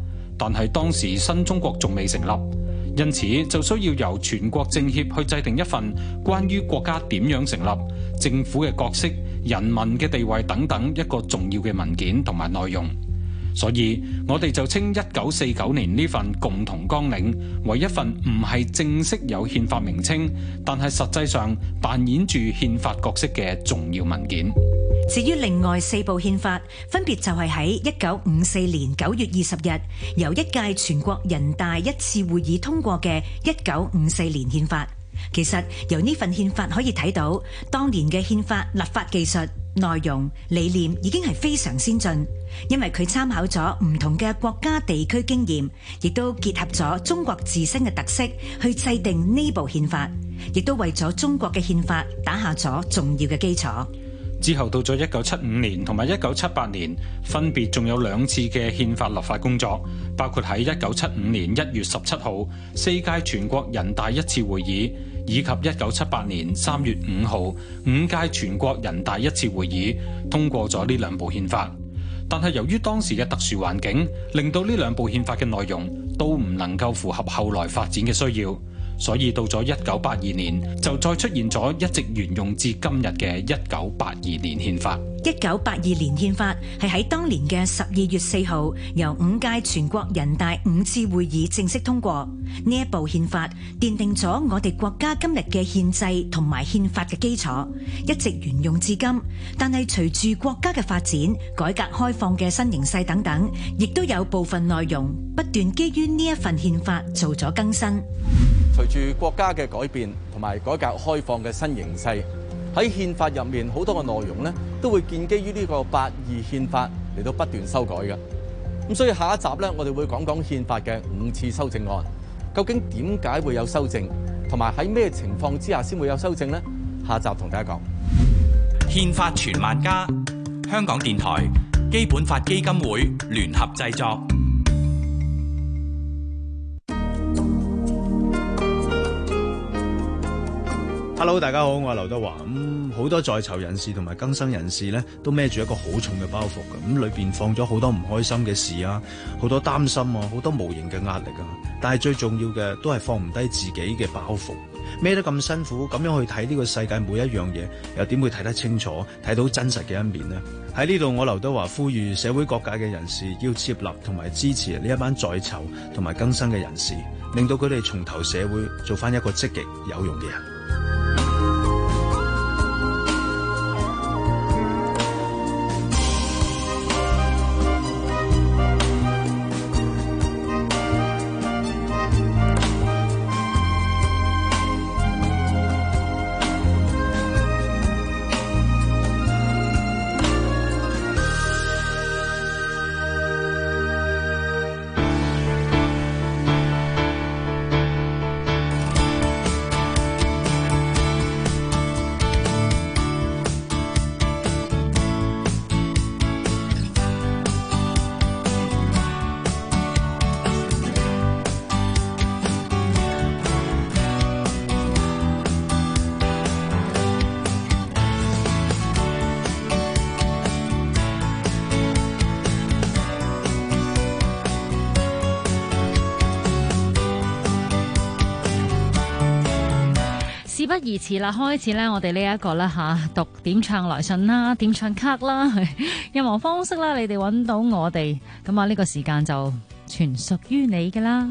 [SPEAKER 25] 但係當時新中國仲未成立，因此就需要由全國政協去制定一份關於國家點樣成立、政府嘅角色、人民嘅地位等等一個重要嘅文件同埋內容。所以我哋就稱1949年呢份共同綱領為一份唔係正式有憲法名稱，但係實際上扮演住憲法角色嘅重要文件。
[SPEAKER 17] 至於另外4部憲法，分別就係喺1954年9月20日由一屆全國人大一次會議通過嘅1954年憲法。其實由呢份憲法可以睇到，當年嘅憲法立法技術、內容、理念已經係非常先進，因為佢參考咗唔同嘅國家地區經驗，亦都結合咗中國自身嘅特色去制定呢部憲法，亦都為咗中國嘅憲法打下咗重要嘅基礎。
[SPEAKER 25] 之後到咗1975年同埋1978年，分別仲有2次嘅憲法立法工作，包括喺1975年1月17號4屆全國人大一次會議，以及1978年3月5號5屆全國人大一次會議通過咗呢2部憲法。但係由於當時嘅特殊環境，令到呢2部憲法嘅內容都唔能夠符合後來發展嘅需要。所以到咗1982年，就再出現咗一直沿用至今日嘅1982年憲法。
[SPEAKER 17] 1982年憲法係喺當年嘅12月4號由5屆全國人大5次會議正式通過。呢一部憲法奠定咗我哋國家今日嘅憲制同埋憲法嘅基礎，一直沿用至今。但係隨住國家嘅發展、改革開放嘅新形勢等等，亦都有部分內容不斷基於呢一份憲法做咗更新。
[SPEAKER 24] 隨住國家嘅改變同埋改革開放嘅新形勢，喺憲法入面好多個內容呢都會建基於呢個82憲法嚟到不斷修改嘅。咁所以下一集呢，我哋會講講憲法嘅5次修正案，究竟點解會有修正，同埋喺咩情況之下先會有修正呢？下集同大家講。
[SPEAKER 23] 憲法傳萬家，香港電台基本法基金會聯合製作。
[SPEAKER 2] Hello， 大家好，我係劉德華。好多在囚人士同埋更生人士咧，都孭住一個好重嘅包袱嘅。裏邊放咗好多唔開心嘅事啊，好多擔心啊，好多無形嘅壓力啊。但係最重要嘅都係放唔低自己嘅包袱，孭得咁辛苦，咁樣去睇呢個世界每一樣嘢，又點會睇得清楚、睇到真實嘅一面呢？喺呢度，我劉德華呼籲社會各界嘅人士要接納同埋支持呢一班在囚同埋更生嘅人士，令到佢哋重投社會，做翻一個積極有用嘅人。
[SPEAKER 5] 事不宜遲啦，開始咧我哋呢一個啦讀點唱來信啦，點唱卡啦，任何方式啦，你哋揾到我哋，咁啊呢個時間就全屬於你噶啦。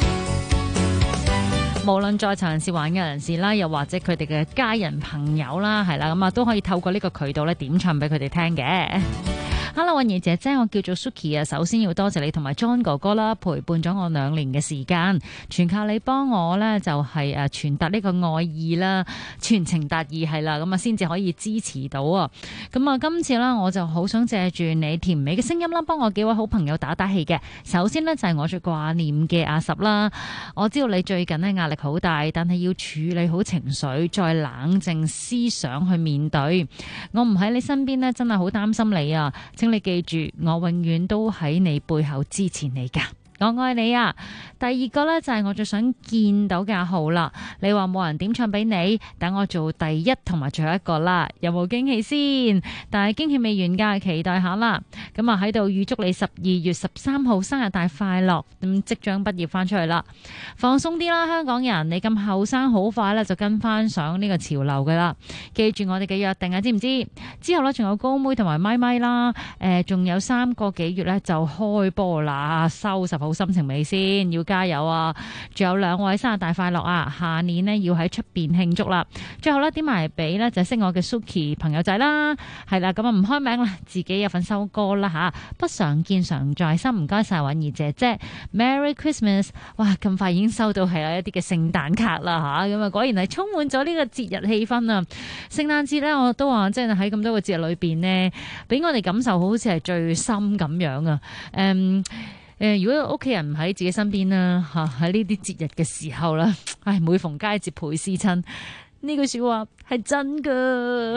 [SPEAKER 5] 無論在囚人士、患嘅人士啦，又或者佢哋嘅家人朋友啦，係啦，咁啊都可以透過呢個渠道咧點唱俾佢哋聽嘅。Hello， 韻兒姐姐，我叫做 Suki 啊。首先要多謝你同埋 John 哥哥啦，陪伴咗我2年嘅時間，全靠你幫我咧，就係傳達呢個愛意啦，傳情達意係啦，咁啊先至可以支持到啊。咁啊，今次啦，我就好想借住你甜美嘅聲音啦，幫我幾位好朋友打打氣嘅。首先呢，就係我最掛念嘅阿十啦，我知道你最近呢壓力好大，但係要處理好情緒，再冷靜思想去面對。我唔喺你身邊呢，真係好擔心你啊！請你記住，我永遠都喺你背後支持你㗎。 我愛你啊。第二個呢，就係我最想見到嘅阿浩啦。你話冇人點唱俾你，等我做第一同埋最後一個啦。有冇驚喜先？但係驚喜未完㗎，期待下啦。咁啊喺度預祝你12月13號生日大快樂。咁即將畢業翻出去啦，放鬆啲啦，香港人，你咁後生，好快咧就跟翻上呢個潮流㗎啦。記住我哋嘅約定啊，知唔知？之後呢，仲有高妹同埋咪咪啦，仲有3個幾月呢，就開波啦，收拾好心情未先？要加油啊！仲有2位生日大快樂啊！下年呢，要喺出邊慶祝啦。最後呢，點埋俾呢，就識我嘅 Suki 朋友仔啦，係啦，咁啊唔開名啦，自己有份收歌啦吓，不常見常在心，唔該晒允兒姐姐 ，Merry Christmas！ 哇，咁快已經收到係有一啲嘅聖誕卡啦吓，咁啊果然係充滿咗呢個節日氣氛啊！聖誕節呢，我都話即係喺咁多個節日裏邊呢，俾我哋感受好似係最深咁樣啊！如果屋企人唔喺自己身邊啦，喺呢啲節日嘅時候啦，唉，每逢佳節倍思親，呢句說話係真噶。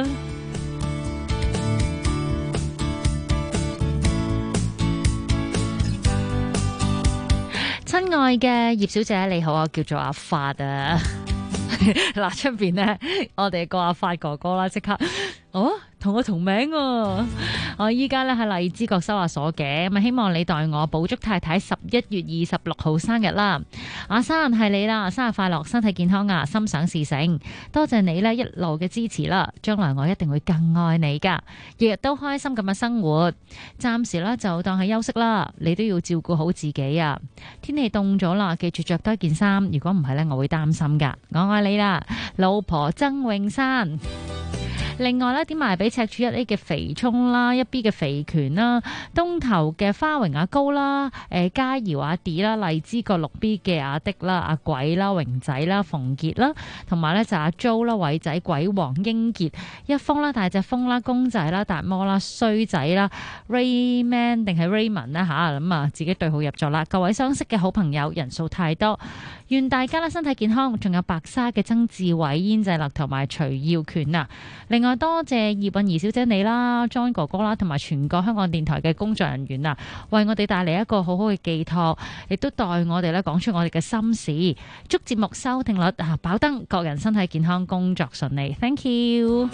[SPEAKER 5] 親愛嘅葉小姐你好啊，叫做阿發啊。嗱，出邊呢，我哋個阿發哥哥啦，即刻同我同名啊！我依家咧喺荔枝角收押所嘅，咁希望你代我補祝太太11月26號生日啦。阿生係你啦，生日快樂，身體健康啊，心想事成。多謝你咧一路嘅支持啦，將來我一定會更愛你噶，日日都開心咁嘅生活。暫時咧就當係休息啦，你都要照顧好自己啊。天氣凍咗啦，記住着多一件衫，如果唔係咧我會擔心噶。我愛你啦，老婆曾永山。另外咧，點埋俾赤柱1A嘅肥葱啦，1B 嘅肥權啦，東頭嘅花榮阿高啦，嘉瑤阿 D 啦，荔枝角6B 嘅阿的啦，阿鬼啦，榮仔啦，馮傑啦，同埋咧就阿 Jo 啦，偉仔、鬼王、英傑、一峰啦，大隻風啦，公仔啦，達摩啦，衰仔啦 ，Rayman 定係 Raymond 啦吓，咁啊自己對號入座啦。各位相識嘅好朋友人數太多，願大家啦身體健康。仲有白沙嘅曾志偉、煙仔樂同埋徐耀權啊。另外多謝葉韻儀小姐你啦 ，John 哥哥啦，同埋全個香港電台嘅工作人員啊，為我哋帶嚟一個好好嘅寄託，亦都代我哋咧講出我哋嘅心事。祝節目收聽率爆燈，各人身體健康，工作順利。Thank you。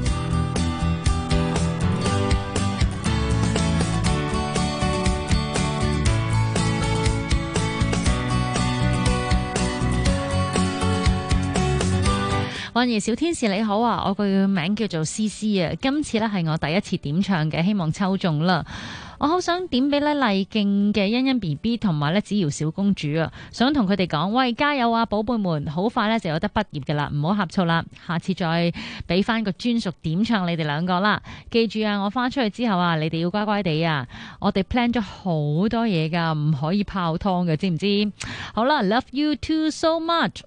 [SPEAKER 5] 韻兒小天使你好啊，我個名叫做思思啊，今次呢係我第一次點唱嘅，希望抽中啦。我好想點俾咧麗勁嘅欣欣 BB 同埋咧子瑤小公主啊，想同佢哋講，喂，加油啊，寶貝們，好快咧就有得畢業㗎啦，唔好呷醋啦，下次再俾翻個專屬點唱你哋2個啦。記住啊，我翻出去之後啊，你哋要乖乖地啊，我哋 plan 咗好多嘢噶，唔可以泡湯嘅，知唔知？好啦 ，Love you too so much。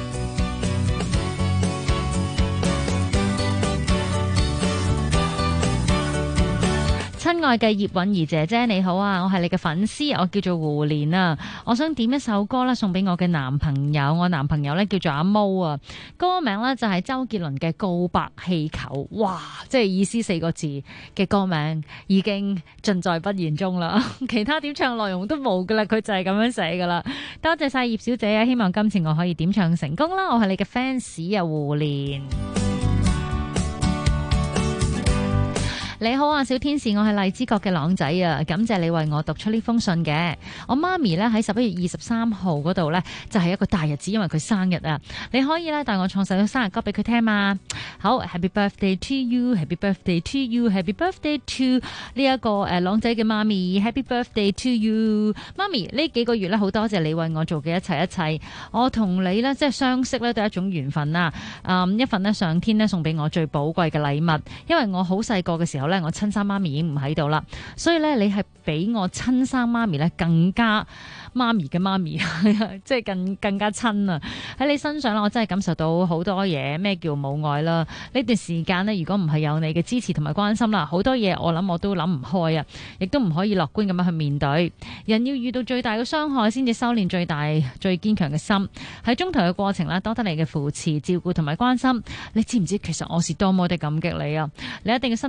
[SPEAKER 5] 親愛嘅葉韻儀姐姐你好啊，我係你嘅粉絲，我叫做胡蓮啊，我想點一首歌啦，送俾我嘅男朋友，我男朋友咧叫做阿毛啊，歌名咧就係周杰倫嘅告白氣球，哇，即係意思4個字嘅歌名已經盡在不言中啦，其他點唱內容都冇噶啦，佢就係咁樣寫噶啦，多謝晒葉小姐啊，希望今次我可以點唱成功啦，我係你嘅 fans 啊，胡蓮。你好啊，小天使，我係荔枝角嘅朗仔啊，感謝你為我讀出呢封信嘅。我媽咪呢喺11月23號嗰度呢，就係一個大日子，因為佢生日啊。你可以呢帶我唱首生日歌俾佢聽嘛。好 ，Happy birthday to you，Happy birthday to you，Happy birthday to 呢一個朗仔嘅媽咪 ，Happy birthday to you，媽咪呢幾個月呢，好多謝你為我做嘅一切，我同你呢，即係相識呢，都係一種緣分啊。一份呢，上天呢，送俾我最寶貴嘅禮物，因為我好細個嘅時候，我親生媽咪已經唔喺度啦，所以咧你係比我親生媽咪咧更加媽咪嘅媽咪，即係更加親啊！喺你身上啦，我真係感受到好多嘢，咩叫母愛啦？呢段時間呢，如果唔係有你嘅支持同埋關心啦，好多嘢我諗我都諗唔開啊，亦都唔可以樂觀咁樣去面對。人要遇到最大嘅傷害，先至修煉最大最堅強嘅心。喺中途嘅過程啦，多得你嘅扶持、照顧同埋關心。你知唔知其實我是多麼的感激你啊？你一定要身體健康。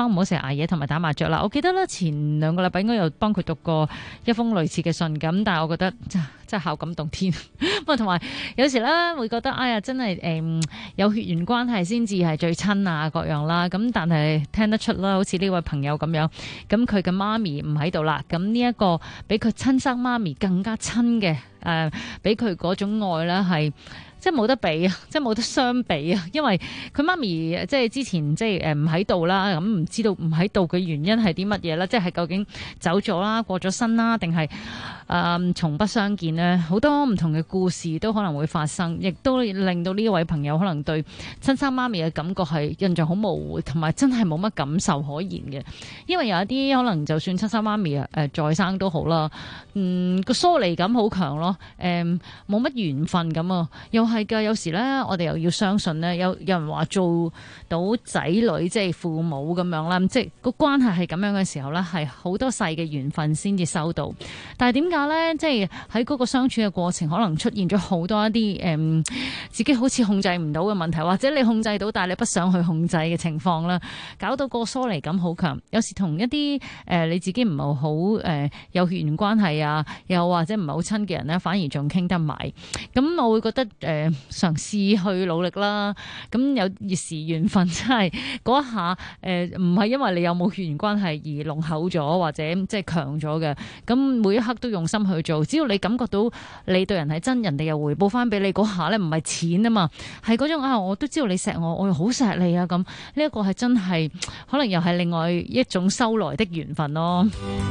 [SPEAKER 5] 唔好成日捱夜同埋打麻雀啦。我記得咧前2個禮拜應該有幫佢讀過一封類似嘅信咁，但係我覺得真係孝感動天。咁啊，同埋有時咧會覺得哎呀，真係有血緣關係先至係最親啊各樣啦。咁但係聽得出啦，好似呢位朋友咁樣，咁佢嘅媽咪唔喺度啦。咁呢一個比佢親生媽咪更加親嘅俾佢嗰種愛咧係。即係冇得比啊！即係冇得相比啊！因為佢媽咪即係之前即係唔喺度啦，咁唔知道唔喺度嘅原因係啲乜嘢啦？即係究竟走咗啦、過咗身啦，定係從不相見呢？好多唔同嘅故事都可能會發生，亦都令到呢位朋友可能對親生媽咪嘅感覺係印象好模糊，同埋真係冇乜感受可言嘅。因為有一啲可能就算親生媽咪在生都好啦，個疏離感好強咯，冇乜緣分咁啊，又係㗎，有時咧，我哋又要相信咧，有人話做到仔女即係父母咁樣啦，即係個關係係咁樣嘅時候咧，係好多世嘅緣分先至收到。但係點解咧？即係喺嗰個相處嘅過程，可能出現咗好多一啲自己好似控制唔到嘅問題，或者你控制到，但係你不想去控制嘅情況啦，搞到個疏離感好強。有時同一啲你自己唔係好有血緣關係啊，又或者唔係好親嘅人咧，反而仲傾得埋。咁我會覺得嘗試去努力啦，咁有時緣分真係嗰一下唔係因為你有冇血緣關係而濃厚咗或者即係強咗嘅，咁每一刻都用心去做，只要你感覺到你對人係真，人哋又回報翻俾你嗰下咧，唔係錢啊嘛，係嗰種我都知道你錫我，我又好錫你啊，咁呢一個係真係可能又係另外一種收來的緣分咯。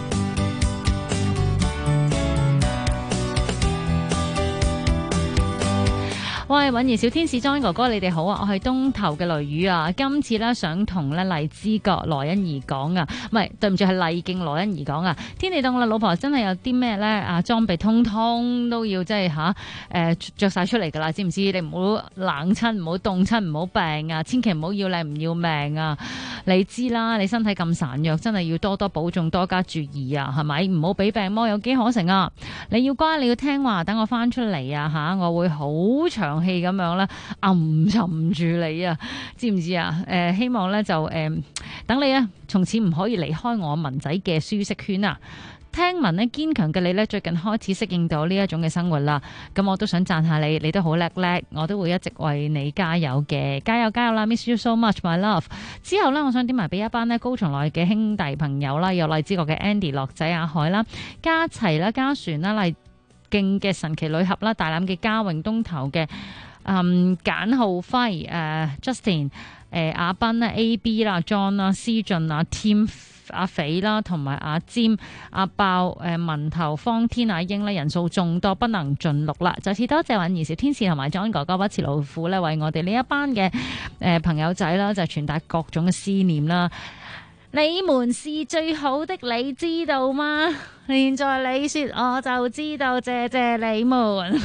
[SPEAKER 5] 喂，允兒小天使 John 哥哥，你哋好啊！我係東頭嘅雷雨啊，今次咧想同咧荔枝角羅欣怡講啊，唔係，對唔住，係麗徑羅欣怡講啊。天氣凍啦，老婆真係有啲咩咧裝備通通都要即係着晒出嚟噶啦，知唔知？你唔好冷親，唔好凍親，唔好病啊！千祈唔好要靚唔要命啊！你知啦，你身體咁孱弱，真係要多多保重，多加注意啊，係咪？唔好俾病魔有機可乘啊！你要乖，你要聽話，等我翻出嚟啊我會好長氣咁樣咧，暗沉住你啊，知唔知啊？希望咧就等你啊，從此唔可以離開我文仔嘅舒適圈啊！聽聞咧堅強嘅你咧，最近開始適應到呢一種嘅生活啦。咁我都想讚下你，你都好叻叻，我都會一直為你加油嘅，加油加油啦 ！Miss you so much, my love。之後呢，我想點埋俾一班呢高松內嘅兄弟朋友啦，有荔枝角嘅 Andy、樂仔、阿海啦、嘉齊啦、嘉璇啦、麗徑嘅神奇女俠啦、大欖嘅嘉穎、東頭嘅簡浩輝、Justin、阿斌啦、AB 啦、John 啦、思俊啊、Tim、阿肥啦，同埋阿尖、阿爆、文頭、方天、阿英咧，人數眾多，不能盡錄啦。再次多謝允兒小天使同埋 John 哥哥不辭勞苦咧，為我哋呢一班嘅朋友仔啦，就傳達各種嘅思念啦。你們是最好的，你知道嗎？現在你說我就知道，謝謝你們。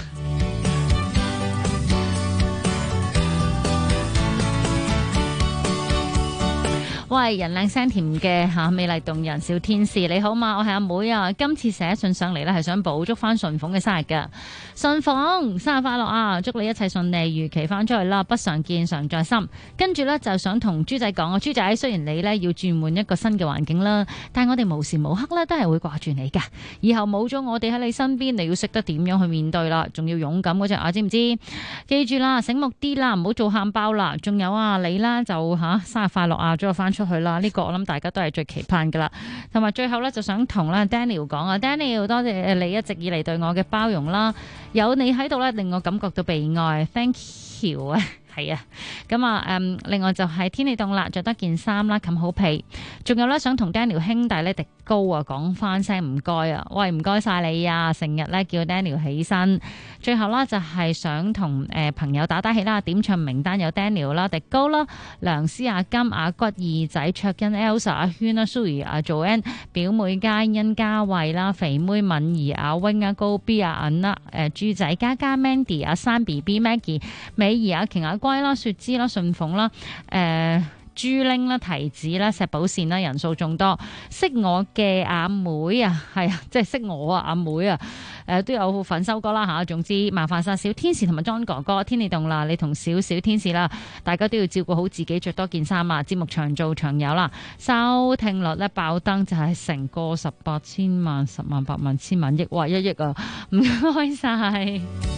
[SPEAKER 5] 喂，人靚聲甜嘅美麗動人小天使，你好嘛？我係阿妹啊，今次寫信上嚟呢，係想補祝翻順鳳嘅生日噶。順鳳生日快樂啊！祝你一切順利，如期翻出去啦，不常見常在心。跟住呢，就想同豬仔講啊，豬仔雖然你呢要轉換一個新嘅環境啦，但係我哋無時無刻呢都係會掛住你噶。以後冇咗我哋喺你身邊，你要識得點樣去面對啦，仲要勇敢嗰隻啊，知唔知？記住啦，醒目啲啦，唔好做喊包啦。仲有啊，你啦就生日快樂啊，祝我翻出去啦！呢個我諗大家都係最期盼噶啦。同埋最後呢，就想同啦 Daniel 講啊 ，Daniel 多謝你一直以嚟對我嘅包容啦，有你喺度呢，令我感覺到被愛 ，Thank you 啊！係啊，咁啊，另外就係天氣凍啦，着得件衫啦，冚好被。仲有咧，想同 Daniel 兄弟咧迪高啊講翻聲唔該啊，喂唔該晒你啊，成日咧叫 Daniel 起身。最後啦，就係想同朋友打氣啦，點唱名單有 Daniel 啦、迪高啦、梁思、阿金、阿骨、二仔、卓欣、Elsa、阿軒啦、Suri、阿 Joanne、表妹嘉欣、嘉慧啦、肥妹敏儀、阿 wing、阿高 B、阿銀啦、豬仔、嘉嘉、Mandy、阿山 BB、Maggie、美儀、阿瓊、阿乖啦、雪芝啦、順鳳啦、 豬鈴啦、提子啦、石寶線啦，人數眾多。識我嘅阿妹啊，係啊，即係識我啊，阿妹啊，都有份收歌啦嚇。總之，麻煩晒小天使同埋 John 哥哥，天氣凍啦，你同小天使啦，大家都要照顧好自己，着多件衫啊！節目長做長有啦，收聽率咧爆燈就係成個18千萬、10萬、8萬、千萬億，哇1億啊！唔該晒。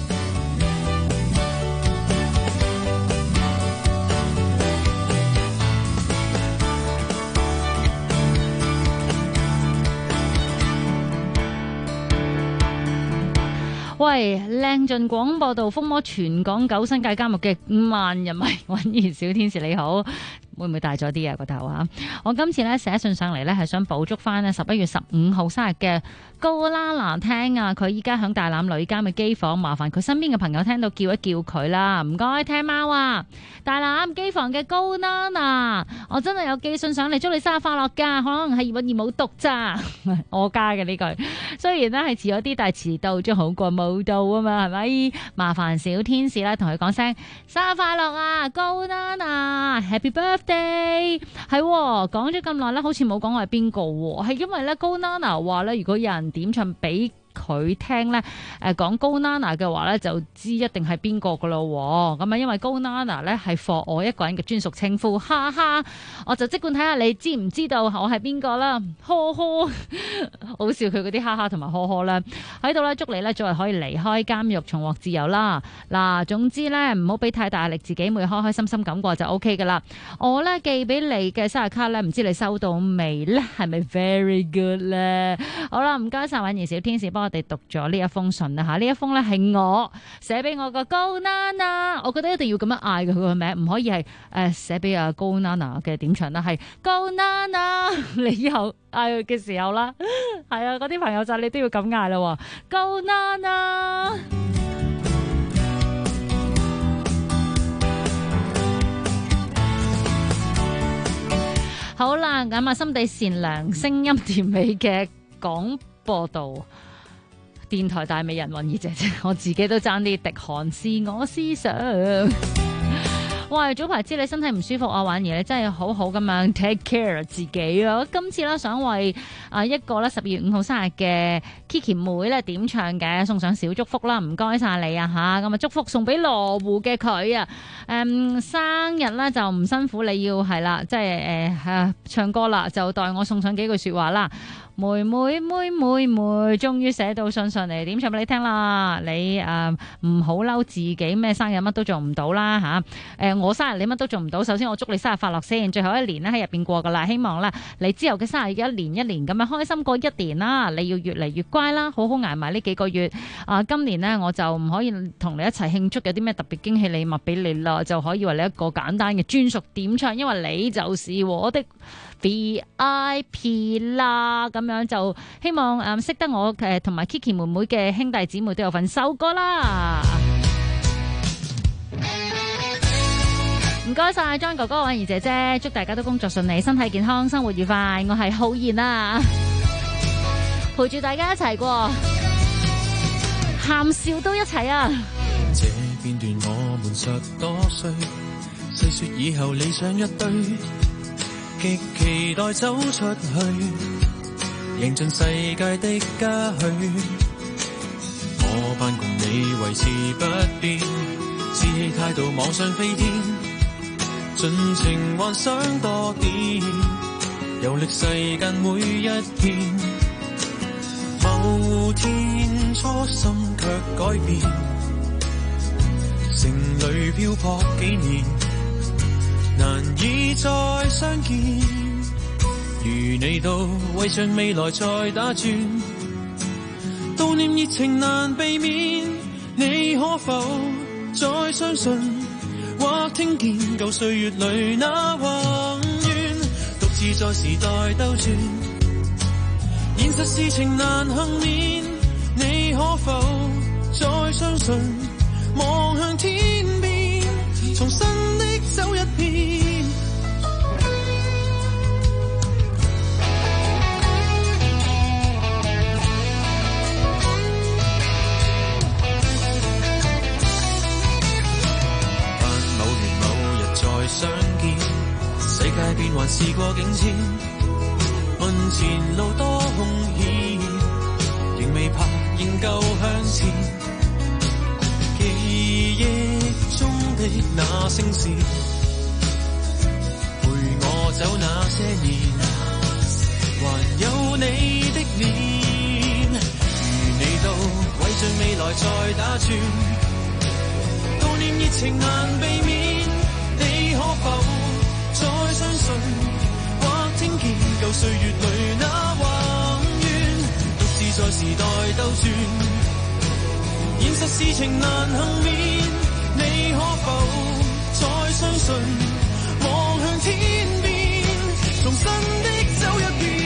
[SPEAKER 5] 喂，靚盡廣播道，風魔全港9新界監獄嘅5萬人迷，婉兒小天使你好，會唔會大咗啲啊個頭啊？我今次咧寫信上嚟咧係想補足翻咧11月15號生日嘅高啦啦聽啊，佢依家響大欖女監嘅機房，麻煩佢身邊嘅朋友聽到叫一叫佢啦，唔該聽貓啊！大欖機房嘅高啦啦，我真係有寄信上嚟祝你生日快樂㗎，可能係葉韻儀冇讀咋，我加嘅呢句，雖然咧係遲咗啲，但係遲到仲好過冇到啊嘛，係咪？麻煩小天使啦，同佢講聲生日快樂啊，高啦啦 ，Happy Birthday！ 係講咗咁耐咧，好似冇講我係邊個喎，係因為咧高啦啦話咧，如果有人點唱俾佢聽咧，講高 Nana 嘅話咧，就知一定係邊個噶咯。咁啊，因為高 Nana 咧係 for 我一個人嘅專屬稱呼，哈哈，我就即管睇下你知唔知道我係邊個啦，呵呵，好笑佢嗰啲哈哈同埋呵呵啦。喺度咧，祝你咧早日可以離開監獄，重獲自由啦。嗱，總之咧唔好俾太大壓力，自己每日開開心心咁過就 OK 噶啦。我咧寄俾你嘅生日卡咧，唔知你收到未咧？係咪 very good 咧？好啦，唔該晒婉兒小天使幫我哋讀咗呢一封信啦吓，呢一封咧係我寫俾我個高 Nana， 我覺得一定要咁樣嗌佢個名，唔可以係寫俾阿高 Nana 嘅點唱啦，係高 Nana， 你以後嗌佢嘅時候啦，係啊，嗰啲朋友仔你都要咁嗌啦，高 Nana。好啦，咁啊，心地善良、聲音甜美嘅廣播道電台大美人韻兒姐姐，我自己都爭啲滴汗，是我思想。喂，早排知你身體唔舒服啊，婉兒你真係好好咁樣 take care 自己啊！今次咧想為一個咧12月5號生日嘅 Kiki 妹咧點唱嘅，送上小祝福啦，唔該晒你啊吓！咁啊祝福送俾羅湖嘅佢啊，生日咧就唔辛苦，你要係啦，即係唱歌啦，就代我送上幾句說話啦。妹妹妹妹妹，終於寫到信上嚟，點唱俾你聽啦！你唔好嬲自己咩生日乜都做唔到啦吓！我生日你乜都做唔到，首先我祝你生日快樂先，最後一年咧喺入邊過噶啦，希望咧你之後嘅生日一年一年咁樣開心過一年啦，你要越嚟越乖啦，好好捱埋呢幾個月。今年呢，我就唔可以同你一齊慶祝有啲咩特別驚喜禮物俾你啦，就可以為你一個簡單嘅專屬點唱，因為你就是我的VIP 啦，咁樣就希望識得我同埋 Kiki 妹妹嘅兄弟姊妹都有份收歌啦。唔該晒 John 哥哥、婉兒姐姐，祝大家都工作順利、身體健康、生活愉快。我係浩然啊，陪住大家一齊過，喊笑都一齊啊！
[SPEAKER 19] 這片段我們10多歲，細說以後理想一堆，極期待走出去，贏盡世界的家去。我盼共你維持不變，志氣態度妄想飛天，盡情幻想多點，遊歷世間每一片。某天初心卻改變，城裏漂泊幾年，難以再相見。如你到，為着未來再打轉，悼念熱情難避免。你可否再相信，或聽見舊歲月裏那宏願，獨自在時代兜轉，現實事情難幸免。你可否再相信，望向天邊，重新的走一遍。盼某年某日再相見，世還是過境遷，問前路多兇險，仍未怕，仍舊向前。記憶中的那聲線，陪我走那些年，還有你的臉，如你到，為着未來再打轉，悼念熱情難避免，你可否再相信，或聽見舊歲月裏那宏願，獨自在時代兜轉，現實事情難幸免，你可否再相信，望向天邊，重新的走一遍。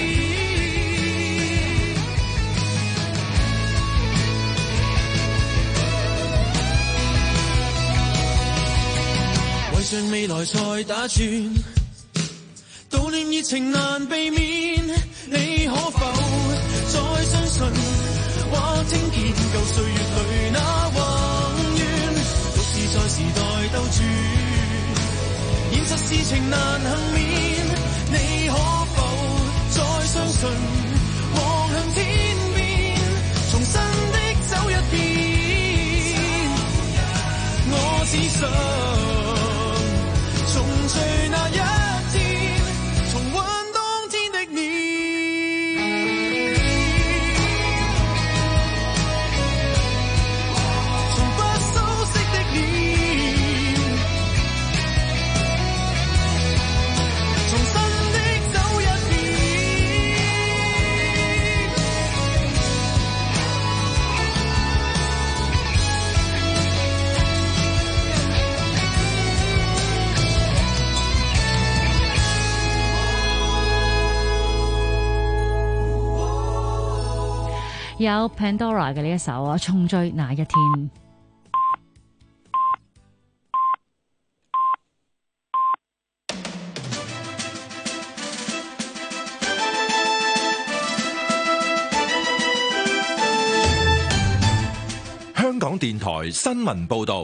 [SPEAKER 19] 為着未來再打轉，悼念熱情難避免，你可否再相信，或聽見舊歲月裏那宏願，獨自在時代兜轉，現實事情難幸免，你可否再相信，望向天邊，重新的走一遍，我只想重聚那一天，重溫當天的你。
[SPEAKER 5] 有 Pandora 嘅呢一首啊，重追那一天。
[SPEAKER 4] 香港電台新聞報導，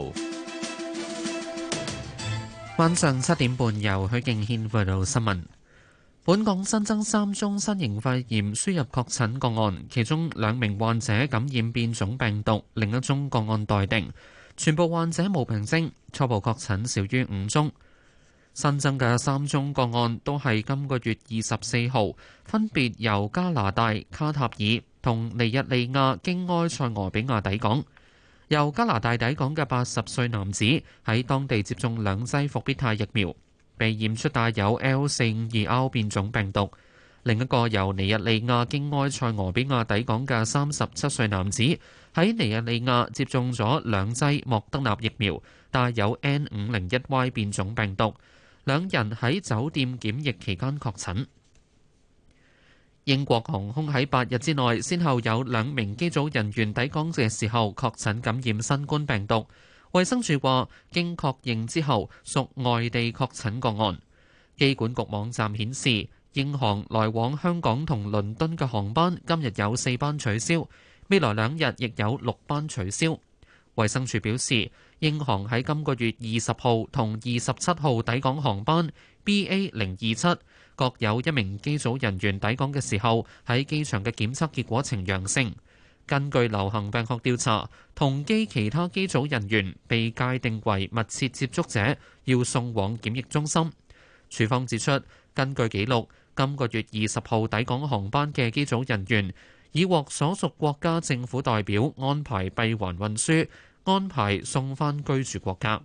[SPEAKER 3] 晚上7點半由許敬軒報道新聞。本港新增3宗新型肺炎輸入確診個案，其中2名患者感染變種病毒，另一宗個案待定。全部患者冇病徵，初步確診少於5宗。新增嘅3宗個案都係今個月24號，分別由加拿大、卡塔爾同尼日利亞經埃塞俄比亞抵港。由加拿大抵港嘅80歲男子喺當地接種2劑復必泰疫苗，被驗出帶有 L452R 變種病毒。另一個由尼日利亞經埃塞俄比亞抵港嘅37歲男子喺尼日利亞接種咗2劑莫德納疫苗，帶有 N501Y 變種病毒。2人喺酒店檢疫期間確診。英國航空喺8日之內，先後有2名機組人員抵港嘅時候確診感染新冠病毒。衛生署話，經確認之後屬外地確診個案。機管局網站顯示，英航來往香港同倫敦嘅航班今日有4班取消，未來2日亦有6班取消。衛生署表示，英航喺今個月20號同27號抵港航班 BA027，各有1名機組人員抵港嘅時候喺機場嘅檢測結果呈陽性。根據流行病學調查，同機其他機組人員被界定為密切接觸者，要送往檢疫中心。署方指出，根據記錄，今個月20號抵港航班嘅機組人員已獲所屬國家政府代表安排閉環運輸，安排送返居住國家。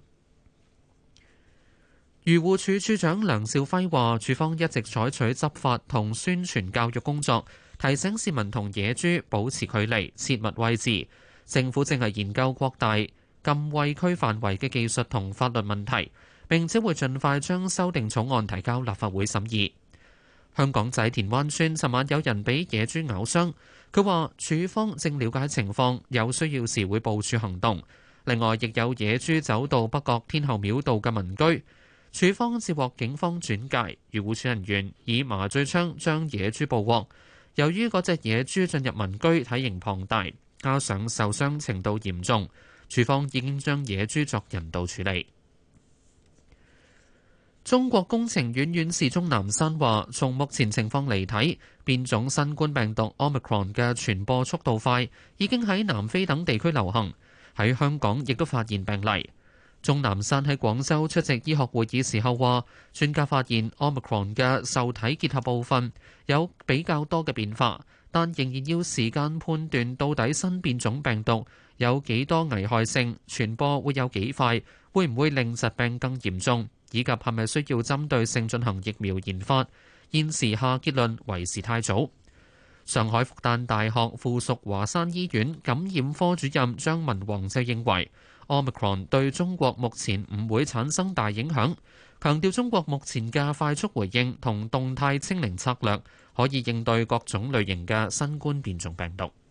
[SPEAKER 3] 漁護署署長梁肇輝話，署方一直採取執法同宣傳教育工作，提醒市民同野豬保持距離，切勿餵飼。政府正係研究擴大禁餵區範圍嘅技術同法律問題，並且會盡快將修訂草案提交立法會審議。香港仔田灣村尋晚有人俾野豬咬傷，佢話署方正了解情況，有需要時會部署行動。另外，亦有野豬走到北角天后廟道嘅民居。署方接獲警方轉介，漁護署人員以麻醉槍將野豬捕獲。由於嗰隻野豬進入民居體型龐大，加上受傷程度嚴重，署方已經將野豬作人道處理。 中國工程院院士鐘南山話，從目前情況嚟睇，變種新冠病毒 Omicron 嘅傳播速度快，已經喺南非等地區流行，喺香港亦都發現病例。鐘南山喺廣州出席醫學會議時候話，專家發現 Omicron 嘅受體結合部分有比較多嘅變化，但仍然要時間判斷到底新變種病毒有幾多危害性，傳播會有幾快，會唔會令疾病更嚴重，以及係咪需要針對性進行疫苗研發，現時下結論為時太早。上海復旦大學附屬華山醫院感染科主任張文宏就認為 Omicron 對中國目前唔會產生大影響，強調中國目前嘅快速回應同動態清零策略可以應對各種類型嘅新冠變種病毒。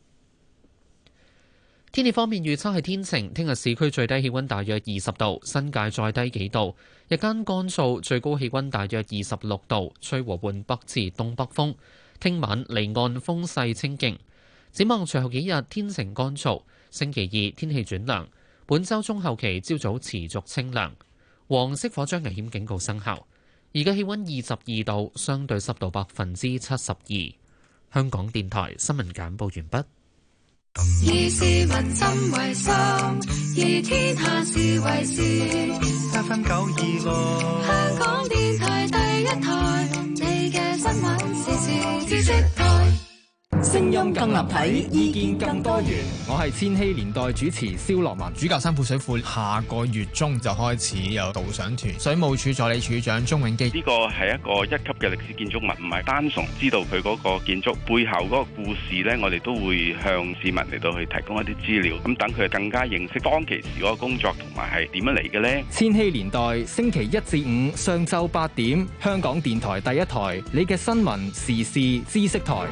[SPEAKER 3] 天氣方面預測係天晴，聽日市區最低氣溫大約20度，新界再低幾度，日間乾燥，最高氣溫大約26度，吹和緩北至東北風。聽晚離岸風勢清勁。展望隨後幾日天晴乾燥，星期2天氣轉涼，本週中後期朝早持續清涼。黃色火災危險警告生效。而家氣溫22度，相對濕度72%。香港電台新聞簡報完畢。
[SPEAKER 9] 以市民心為心，以天下事為事。FM926，香港電台第一台，你嘅新聞時事知識台。
[SPEAKER 7] 聲音更立體，意見更多元。我係千禧年代主持蕭樂文。
[SPEAKER 12] 主教山配水庫下個月中就開始有導賞團。水務署助理處長鍾永基，
[SPEAKER 14] 呢個係一個1級嘅歷史建築物，唔係單純知道佢嗰個建築背後嗰個故事呢，我哋都會向市民嚟到去提供一啲資料，咁等佢更加認識當其時嗰個工作同埋係點樣嚟嘅呢。
[SPEAKER 7] 千禧年代星期1至5上晝8點，香港電台第一台，你嘅新聞時事知識台。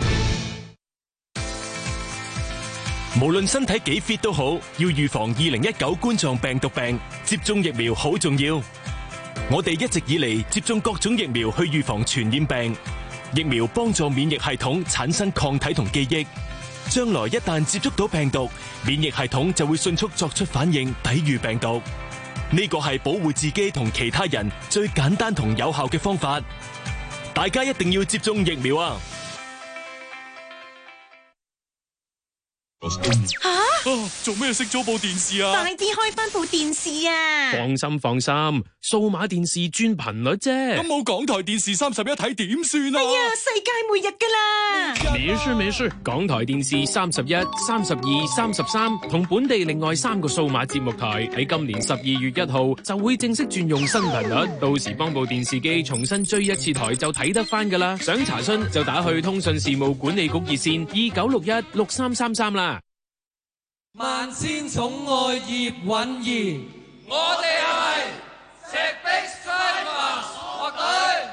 [SPEAKER 8] 無論身體幾 fit 都好，要預防2019冠狀病毒病，接種疫苗好重要。我哋一直以嚟接種各種疫苗去預防傳染病，疫苗幫助免疫系統產生抗體同記憶，將來一旦接觸到病毒，免疫系統就會迅速作出反應，抵禦病毒。呢個係保護自己同其他人最簡單同有效嘅方法。大家一定要接種疫苗啊！
[SPEAKER 10] 做咩熄咗部電視啊？
[SPEAKER 11] 快啲開翻部電視啊！
[SPEAKER 10] 放心，數碼電視轉頻率啫。咁冇港台電視31睇點算啊？
[SPEAKER 11] 哎呀，世界末日㗎啦！
[SPEAKER 10] 沒事，港台電視31、32、33同本地另外3個數碼節目台喺今年12月1號就會正式轉用新頻率，到時幫部電視機重新追一次台就睇得翻㗎啦。想查詢就打去通訊事務管理局熱線29616333啦。
[SPEAKER 13] 萬千寵愛葉蘊儀，我哋係赤壁Strikers樂隊。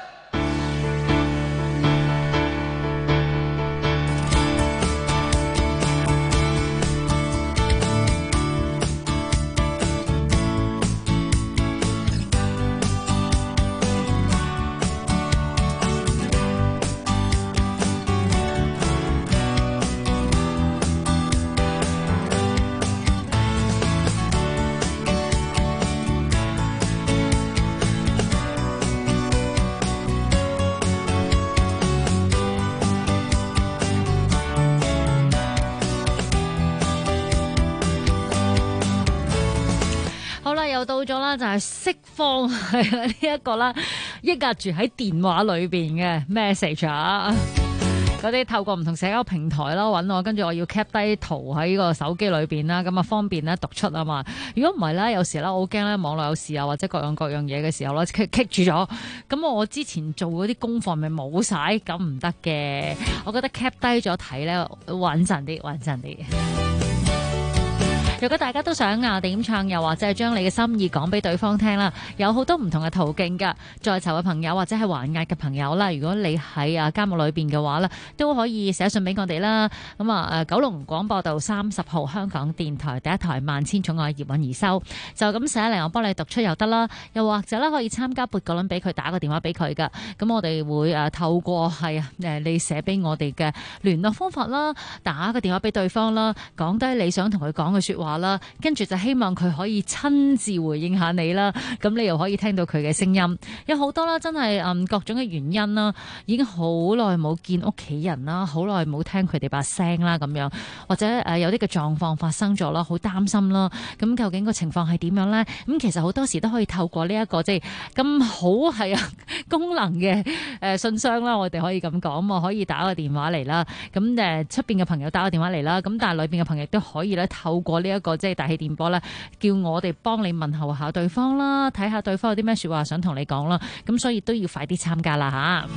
[SPEAKER 5] 又到咗啦，就係釋放呢一個啦，抑壓住喺電話裏邊嘅 message 啊！嗰啲透過唔同社交平台啦揾我，跟住我要 cap 低圖喺個手機裏邊啦，咁啊方便咧讀出啊嘛。如果唔係咧，有時咧我好驚咧網絡有事啊，或者各樣嘢嘅時候咧棘住咗，咁我之前做嗰啲功課咪冇晒，咁唔得嘅。我覺得 cap 低咗睇咧穩陣啲。如果大家都想點唱，又或者係將你嘅心意講俾對方聽啦，有好多唔同嘅途徑㗎。在囚嘅朋友或者係還押嘅朋友啦，如果你喺監獄裏邊嘅話咧，都可以寫信俾我哋啦。咁九龍廣播道30號香港電台第一台萬千寵愛葉蘊儀收，就咁寫嚟，我幫你讀出又得啦。又或者咧可以參加撥個輪俾佢，打個電話俾佢㗎。咁我哋會透過你寫俾我哋嘅聯絡方法啦，打個電話俾對方啦，講低你想同佢講嘅説話。 話啦，跟住就希望佢可以親自回應下你啦。咁你又可以聽到佢嘅聲音。有好多啦，真係各種嘅原因啦，已經好耐冇見屋企人啦，好耐冇聽佢哋把聲啦，咁樣或者有啲嘅狀況發生咗啦，好擔心啦。咁究竟個情況係點樣呢？咁其實好多時都可以透過呢一個即係咁好係功能嘅信箱啦，我哋可以咁講，我可以打個電話嚟啦。咁出邊嘅朋友打個電話嚟啦。咁但係裏邊嘅朋友都可以咧透過呢一個即係大氣電波咧，叫我哋幫你問候下對方啦，睇下對方有啲咩說話想同你講啦。咁所以都要快啲參加啦吓。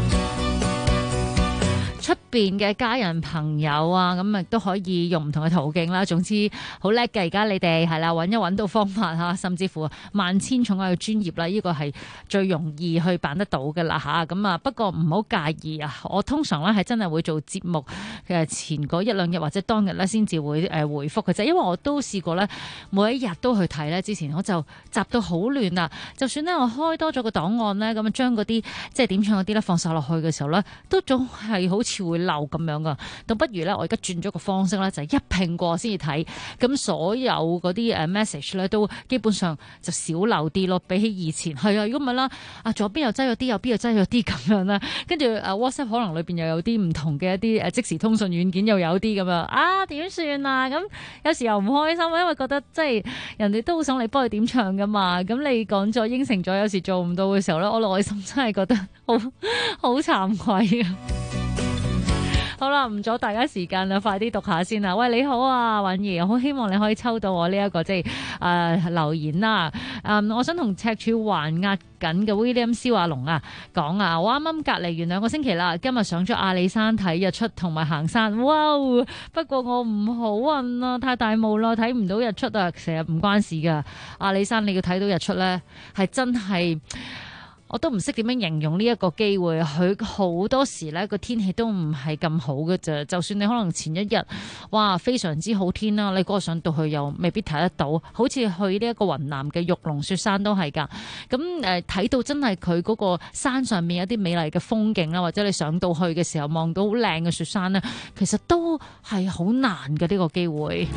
[SPEAKER 5] 出邊嘅家人朋友啊，咁亦都可以用唔同嘅途徑啦。總之好叻嘅，而家你哋係啦，揾到方法吓，甚至乎萬千寵愛嘅專業啦，呢個係最容易去辦得到嘅啦吓。咁不過唔好介意啊，我通常咧係真係會做節目嘅前嗰一兩日或者當日咧先至會回覆嘅啫，因為我都試過咧每一日都去睇咧，之前我就集到好亂啦。就算咧我開多咗個檔案咧，咁將嗰啲即係點唱嗰啲咧放晒落去嘅時候咧，都總係好似會漏咁樣噶，倒不如咧，我而家轉咗個方式咧，就係一拼過先至睇，咁所有嗰啲message 咧都基本上就少漏啲咯，比起以前係啊。如果唔係啦，左邊又擠咗啲，右邊又擠咗啲咁樣啦，跟住WhatsApp 可能裏邊又有啲唔同嘅一啲即時通訊軟件又有啲咁樣點算啊？咁有時又唔開心，因為覺得即係人哋都好想你幫佢點唱噶嘛，咁你講咗應承咗，有時做唔到嘅時候咧，我內心真係覺得好慚愧啊！好啦，唔阻大家時間啦，快啲讀下先啦。喂，你好啊，允兒，我好希望你可以抽到我呢一個即係留言啦。我想同赤柱還押緊嘅 William 蕭亞龍講我啱啱隔離完2個星期啦，今日上咗阿里山睇日出同埋行山，哇！不過我唔好運啊，太大霧啦，睇唔到日出啊，成日唔關事噶。阿里山你要睇到日出咧，係真係。我都唔識點樣形容呢一個機會，佢好多時呢個天氣都唔係咁好嘅啫。就算你可能前一日哇非常之好天啦，你嗰個上到去又未必睇得到。好似去呢一個雲南嘅玉龍雪山都係㗎。咁睇到真係佢嗰個山上面有啲美麗嘅風景啦，或者你上到去嘅時候望到好靚嘅雪山呢，其實都係好難嘅呢個機會。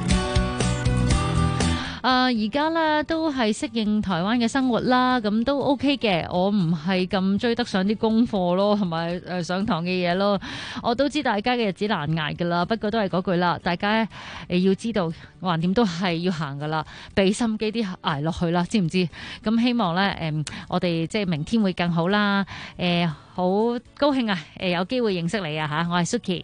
[SPEAKER 5] 而家咧都係適應台灣嘅生活啦，咁都 OK 嘅。我唔係咁追得上啲功課咯，同埋上堂嘅嘢咯。我都知大家嘅日子難捱噶啦，不過都係嗰句啦，大家要知道橫掂都係要行噶啦，俾心機啲捱落去啦，知唔知？咁希望咧我哋即係明天會更好啦。好高興啊！有機會認識你啊嚇，我係 Suki。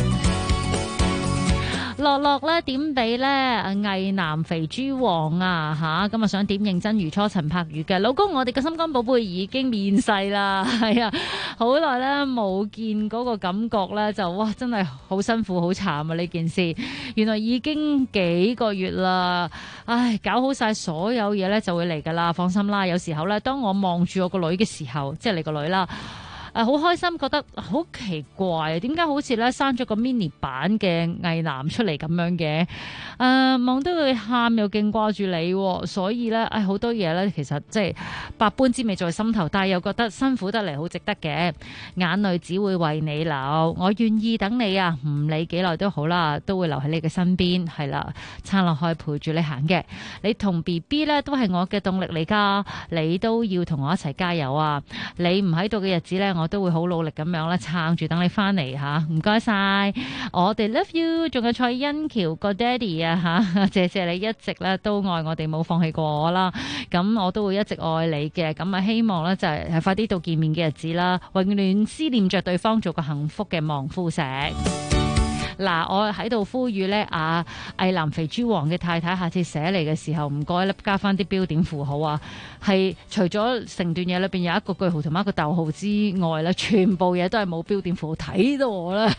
[SPEAKER 5] 樂樂咧點俾咧偽男肥豬王咁啊想點認真如初陳柏宇嘅老公，我哋嘅心肝寶貝已經面世啦，係啊，好耐咧冇見嗰個感覺咧，就哇真係好辛苦好慘啊呢件事，原來已經幾個月啦，唉，搞好晒所有嘢咧就會嚟噶啦，放心啦。有時候咧當我望住我個女嘅時候，即係你個女啦。好開心，覺得好奇怪，點解好似咧生咗個 mini 版嘅偽男出嚟咁樣嘅？望到佢喊又勁掛住你，所以咧，好多嘢咧，其實即係百般滋味在心頭，但係又覺得辛苦得嚟好值得嘅，眼淚只會為你流，我願意等你啊，唔理幾耐都好啦，都會留喺你嘅身邊，係啦，撐落去陪住你行嘅，你同 BB 咧都係我嘅動力嚟㗎，你都要同我一齊加油啊！你唔喺度嘅日子咧，我都會好努力咁樣咧撐住等你翻嚟吓，唔該晒，我哋 love you， 仲有蔡欣橋個 daddy 啊吓，謝謝你一直咧都愛我哋，冇放棄過我啦，咁我都會一直愛你嘅，咁啊希望咧就係快啲到見面嘅日子啦，永遠思念着對方，做個幸福嘅望夫石。嗱，我喺度呼籲咧，偽男肥豬王嘅太太，下次寫嚟嘅時候，唔該咧加翻啲標點符號啊，係除咗成段嘢裏邊有一個句號同埋一個逗號之外咧，全部嘢都係冇標點符號，睇到我啦，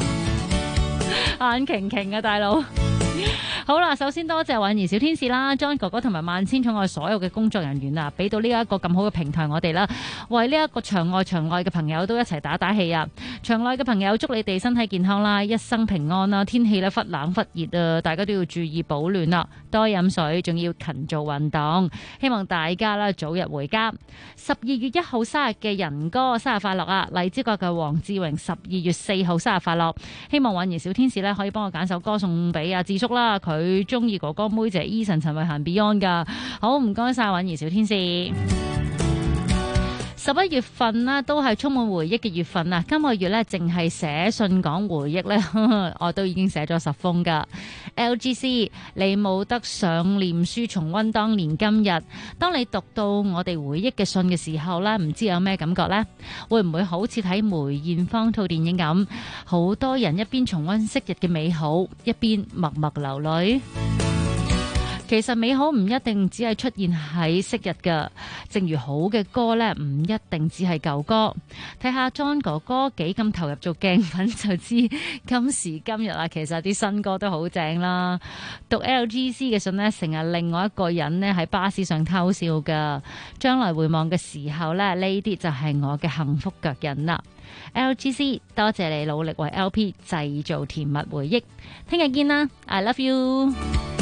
[SPEAKER 5] 眼瓊瓊啊，大佬。好啦，首先多謝允兒小天使啦 ，John 哥哥同埋萬千寵愛所有嘅工作人員啊，俾到呢一個咁好嘅平台我哋啦，為呢一個場外嘅朋友都一齊打打氣啊！場內嘅朋友祝你哋身體健康啦，一生平安啦！天氣咧忽冷忽熱啊，大家都要注意保暖啦，多飲水，仲要勤做運動。希望大家啦早日回家。12月1號生日嘅仁哥生日快樂啊！荔枝角嘅黃志榮12月4號生日快樂。希望允兒小天使咧可以幫我揀首歌送俾阿智叔啦。 佢中意哥哥妹姐 Eason 陳慧嫻 Beyond 噶。好，唔該晒韻兒小天使。11月份呢都係充滿回憶嘅月份啊！今個月呢，淨係寫信講回憶呢，我都已經寫咗10封噶。LGC 你冇得上臉書重溫當年今日，當你讀到我哋回憶嘅信嘅時候呢，唔知有咩感覺呢？會唔會好似睇梅艷芳套電影咁，好多人一邊重溫昔日嘅美好，一邊默默流淚？其實美好唔一定只係出現喺昔日㗎，正如好嘅歌呢，唔一定只係舊歌。睇下 John 哥哥幾咁投入做鏡粉就知，今時今日啊，其實啲新歌都好正啦。讀 LGC 嘅信呢，成日另外一個人呢喺巴士上偷笑㗎。將來回望嘅時候呢，呢啲就係我嘅幸福腳印啦。LGC 多謝你努力為 LP 製造甜蜜回憶，聽日見啦 ，I love you。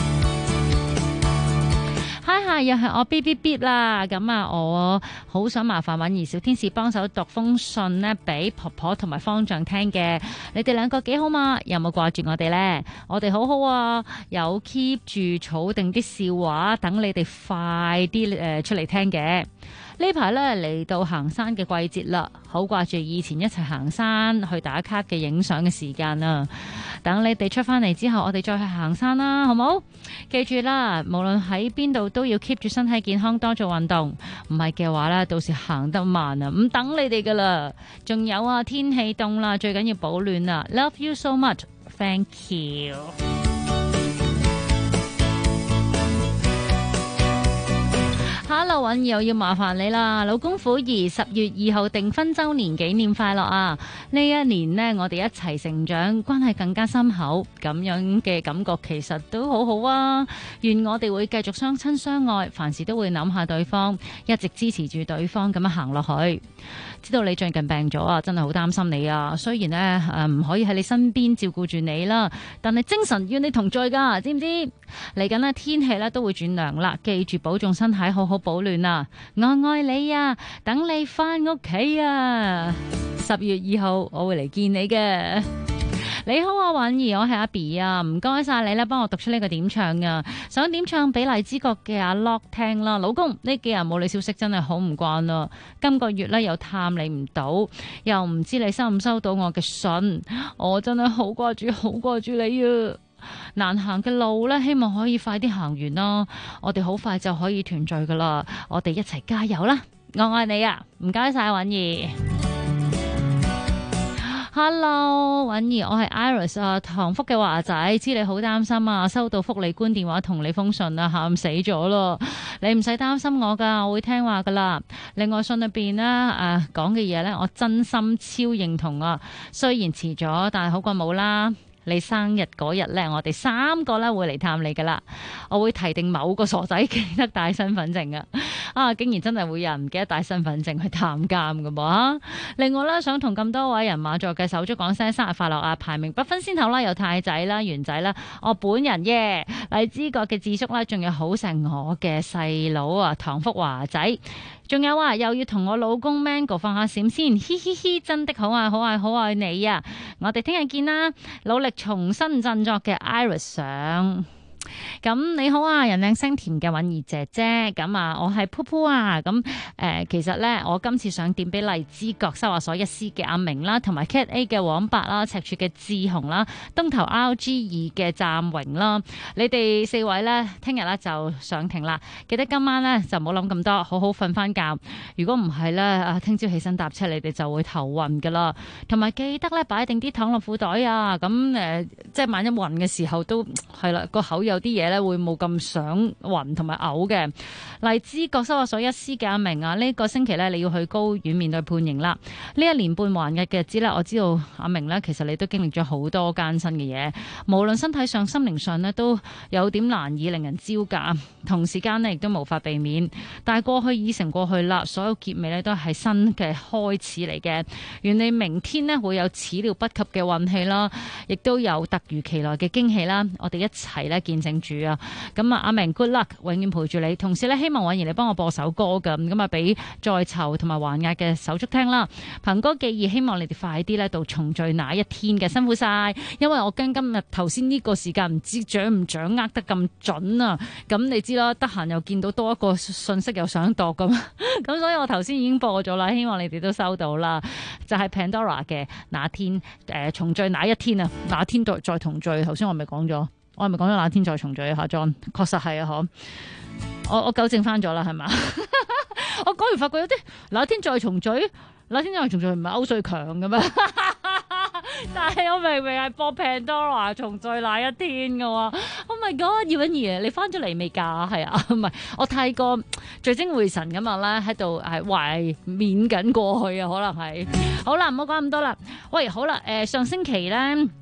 [SPEAKER 5] 嗨，又係我 B 啦，咁啊，我好想麻煩韻兒小天使幫手讀封信呢俾婆婆同埋方丈聽嘅。你哋兩個幾好嘛？有冇掛住我哋呢？我哋好好啊，有 keep 住儲定啲笑話，等你哋快啲出嚟聽嘅。呢排呢嚟到行山嘅季節啦，好掛住以前一齊行山去打卡嘅影相嘅時間啊！等你哋出翻嚟之後，我哋再去行山啦，好冇？記住啦，無論喺邊度都要 keep 住身體健康，多做運動。唔係嘅話呢，到時行得慢啊，唔等你哋噶啦。仲有啊，天氣凍啦，最緊要保暖啊 ！Love you so much, thank you。Hello， 韻兒又要麻煩你啦，老公虎兒10月2號訂婚週年紀念快樂啊！呢一年呢，我哋一齊成長，關係更加深厚，咁樣嘅感覺其實都好好啊！願我哋會繼續相親相愛，凡事都會諗下對方，一直支持住對方咁樣行落去。知道你最近病咗啊，真係好擔心你啊！雖然呢唔可以喺你身邊照顧住你啦，但係精神與你同在噶，知唔知？嚟緊呢天氣呢都會轉涼啦，記住保重身體，好好保暖啊！我愛你啊，等你翻屋企啊！10月2號我會嚟見你嘅。你好啊，韻兒，我係阿 B 啊，唔該晒你咧，幫我讀出呢個點唱啊！想點唱俾荔枝角嘅阿 Lock 聽啦，老公呢幾日冇你消息，真係好唔慣啦。今個月咧又探你唔到，又唔知你收唔收到我嘅信，我真係好掛住你啊！難行嘅路咧，希望可以快啲行完啦，我哋好快就可以團聚噶啦，我哋一齊加油啦！我愛你啊，唔該晒韻兒。Hello， 韻兒，我係 Iris 啊，唐福嘅華仔，知你好擔心啊，收到福利官電話同你封信啊，喊死咗咯，你唔使擔心我噶，我會聽話噶啦。另外信裏邊咧講嘅嘢咧，我真心超認同啊，雖然遲咗，但係好過冇啦。你生日嗰日呢，我哋3個呢會嚟探你噶啦。我會提定某個傻仔記得帶身份證啊！竟然真係會有人唔記得帶身份證去探監噶噃。另外呢，想同咁多位人馬座嘅手足講聲生日快樂啊！排名不分先後啦，有太仔啦、元仔啦，我本人耶，荔枝角嘅智叔啦，仲有好成我嘅細佬啊，唐福華仔。仲有啊，又要同我老公 Mango 放下閃先，嘻嘻嘻，真的好愛好愛好愛你啊！我哋聽日見啦，努力重新振作嘅 Iris 上。咁你好啊，人靚聲甜嘅韻兒姐姐，咁啊我係噗噗啊，咁其實咧我今次想點俾荔枝角修話所一師嘅阿明啦，同埋 Cat A 嘅黃伯啦，赤柱嘅志雄啦，東頭 RG2 嘅湛榮啦，你哋4位咧聽日咧就上庭啦，記得今晚咧就唔好諗咁多，好好瞓翻覺，如果唔係咧聽朝起身搭車你哋就會頭暈噶啦，同埋記得咧擺定啲糖落褲袋啊，咁即係萬一暈嘅時候都係啦，個口有啲嘢咧會冇咁想暈同埋嘔嘅。荔枝角收押所一師嘅阿明啊，呢個星期咧你要去高院面對判刑啦。呢1年半還嘅日子咧，我知道阿明咧其實你都經歷咗好多艱辛嘅嘢，無論身體上、心靈上咧都有點難以令人招架，同時間咧亦都無法避免。但係過去已成過去啦，所有結尾咧都係新嘅開始嚟嘅。願你明天咧會有始料不及嘅運氣啦，亦都有突如其來嘅驚喜啦。我哋一齊咧見見證主啊。咁啊，阿明 good luck， 永遠陪住你。同時咧，希望允兒你幫我播首歌咁啊，俾在囚同埋還押嘅手足聽啦。憑歌寄意，希望你哋快啲咧到重聚那一天嘅，辛苦晒。因為我驚今日頭先呢個時間唔知掌唔掌握得咁準啊。咁你知啦，得閒又見到多一個信息又想讀咁，咁所以我頭先已經播咗啦，希望你哋都收到啦。就係 Pandora 嘅那天重聚那一天啊，那天再重聚。頭先我咪講咗，我係咪講咗那天再重聚啊？下莊確實係啊，我糾正翻咗啦，係嘛？我講完發覺有啲那天再重聚，那天再重聚唔係歐瑞強嘅咩？但係我明明係播 Pandora 重聚那一天嘅喎。Oh my god， 葉韻儀你翻咗嚟未㗎？係啊，唔係我太過聚精會神咁啊咧，喺度係懷緬緊過去啊，可能係。好啦，唔好講咁多啦。喂，好啦，上星期咧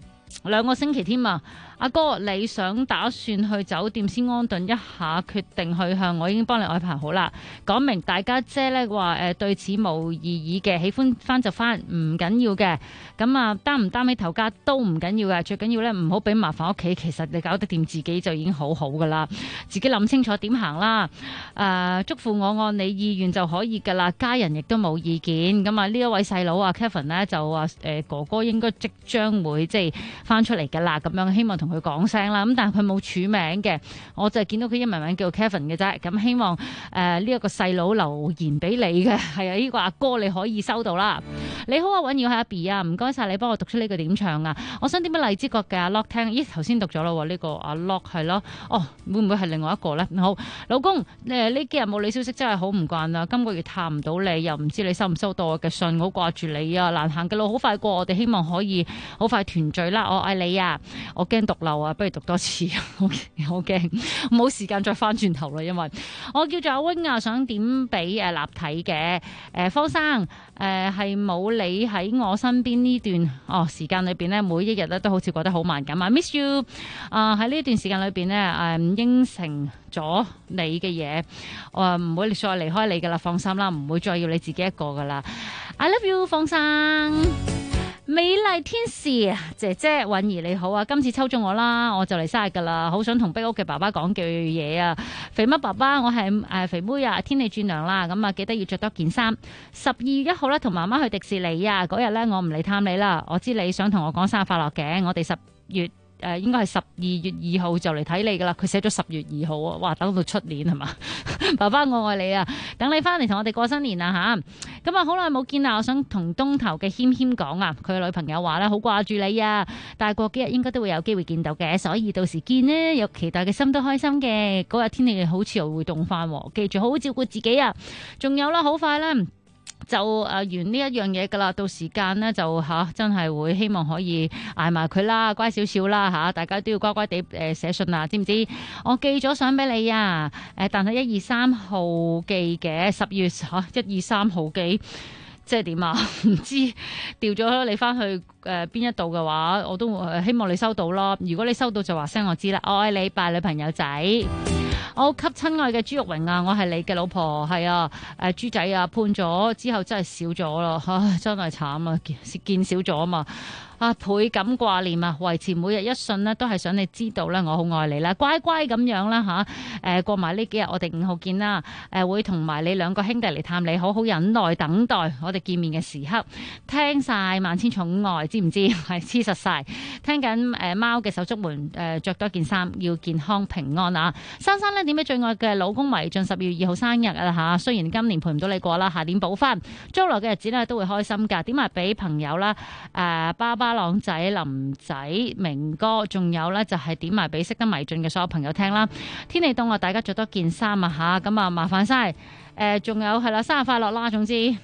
[SPEAKER 5] 2個星期添啊。阿哥，你想打算去酒店先安頓一下，決定去向，我已經幫你安排好啦。講明大家姐咧話對此無異議嘅，喜歡翻就翻，唔緊要嘅。咁啊，擔唔擔起頭家都唔緊要嘅，最緊要咧唔好俾麻煩屋企。其實你搞得掂自己就已經好好噶啦，自己諗清楚點行啦。囑咐我按你意願就可以噶啦，家人亦都冇意見。咁啊，呢一位細佬啊 Kevin 咧就話哥哥應該即將會即係翻出嚟噶啦，咁樣希望同佢講聲啦，咁但係佢冇署名嘅，我就係見到佢英文名叫 Kevin 嘅啫。咁希望呢一個細佬留言俾你嘅，係啊，呢個阿哥你可以收到啦。你好啊，尹耀係阿 B 啊，唔該晒你幫我讀出呢個點唱啊。我想點俾荔枝角嘅阿 Lock 聽，咦頭先讀咗咯，呢個阿 Lock 係咯，哦會唔會係另外一個咧？好，老公呢幾日冇你消息真係好唔慣啊，今個月探唔到你，又唔知你收唔收到我嘅信，好掛住你啊。難行嘅路好快過，我哋希望可以好快團聚啦。我愛你啊，我驚讀漏啊，不如讀多次，好驚，冇時間再翻轉頭啦。因為我叫做阿 wing 啊，想點俾立體嘅方生係冇你喺我身邊呢段時間裏邊呢，每一日咧都好似過得好慢咁啊 ，miss you 喺呢段時間裏邊呢，應承咗你嘅嘢，我唔會再離開你噶啦，放心啦，唔會再要你自己一個噶啦。I love you， 方生。美麗天使姐姐允兒你好啊，今次抽中我啦，我就嚟生日噶啦，好想同逼屋嘅爸爸講句嘢啊，肥乜爸爸，我係肥妹啊，天氣轉涼啦，咁啊記得要着多件衫。12月1號咧同媽媽去迪士尼啊，嗰日咧我唔嚟探你啦，我知你想同我講生日快樂嘅，我哋10月。應該係12月2號就嚟睇你噶啦，佢寫咗10月2號啊，哇等到出年係嘛？爸爸我愛你啊，等你翻嚟同我哋過新年啊吓，咁啊好耐冇見啦，我想同東頭嘅謙謙講啊，佢嘅女朋友話咧好掛住你啊，但係過幾日應該都會有機會見到嘅，所以到時見呢，有期待嘅心都開心嘅。嗰日天氣好似又會凍翻，記住好好照顧自己啊，仲有啦，好快啦。就完呢一樣嘢噶啦，到時間呢，就真係會希望可以捱埋佢啦，乖少少啦大家都要乖乖地寫信啊，知唔知？我寄咗相俾你啊，但係1、2、3號寄嘅，12月1、2、3號寄，即係點啊？唔知調咗你翻去邊一度嘅話，我都希望你收到咯。如果你收到就話聲我知啦。我愛你，拜女朋友仔。我給親愛嘅朱玉榮啊，我係你嘅老婆，係啊，豬仔啊判咗之後真係少咗咯，唉，真係慘啊，見少咗啊嘛。倍感掛念啊！維持每日一信呢，都係想你知道咧，我好愛你啦，乖乖咁樣啦過埋呢幾日，我哋5號見啦。會同埋你2個兄弟嚟探你，好好忍耐等待我哋見面嘅時刻。聽晒萬千寵愛，知唔知？係黐實晒。聽緊貓嘅手足們着多件衫，要健康平安啊！珊珊呢點俾最愛嘅老公迷進12月2號生日啊雖然今年陪唔到你過啦，下年補翻。將來嘅日子呢都會開心㗎。點埋俾朋友啦，爸爸。朗仔、林仔、明哥，仲有呢就係點埋俾識得迷進嘅所有朋友聽啦。天氣凍啊，大家着多件衫啊吓，咁啊麻煩晒。仲有係啦，生日快樂啦，總之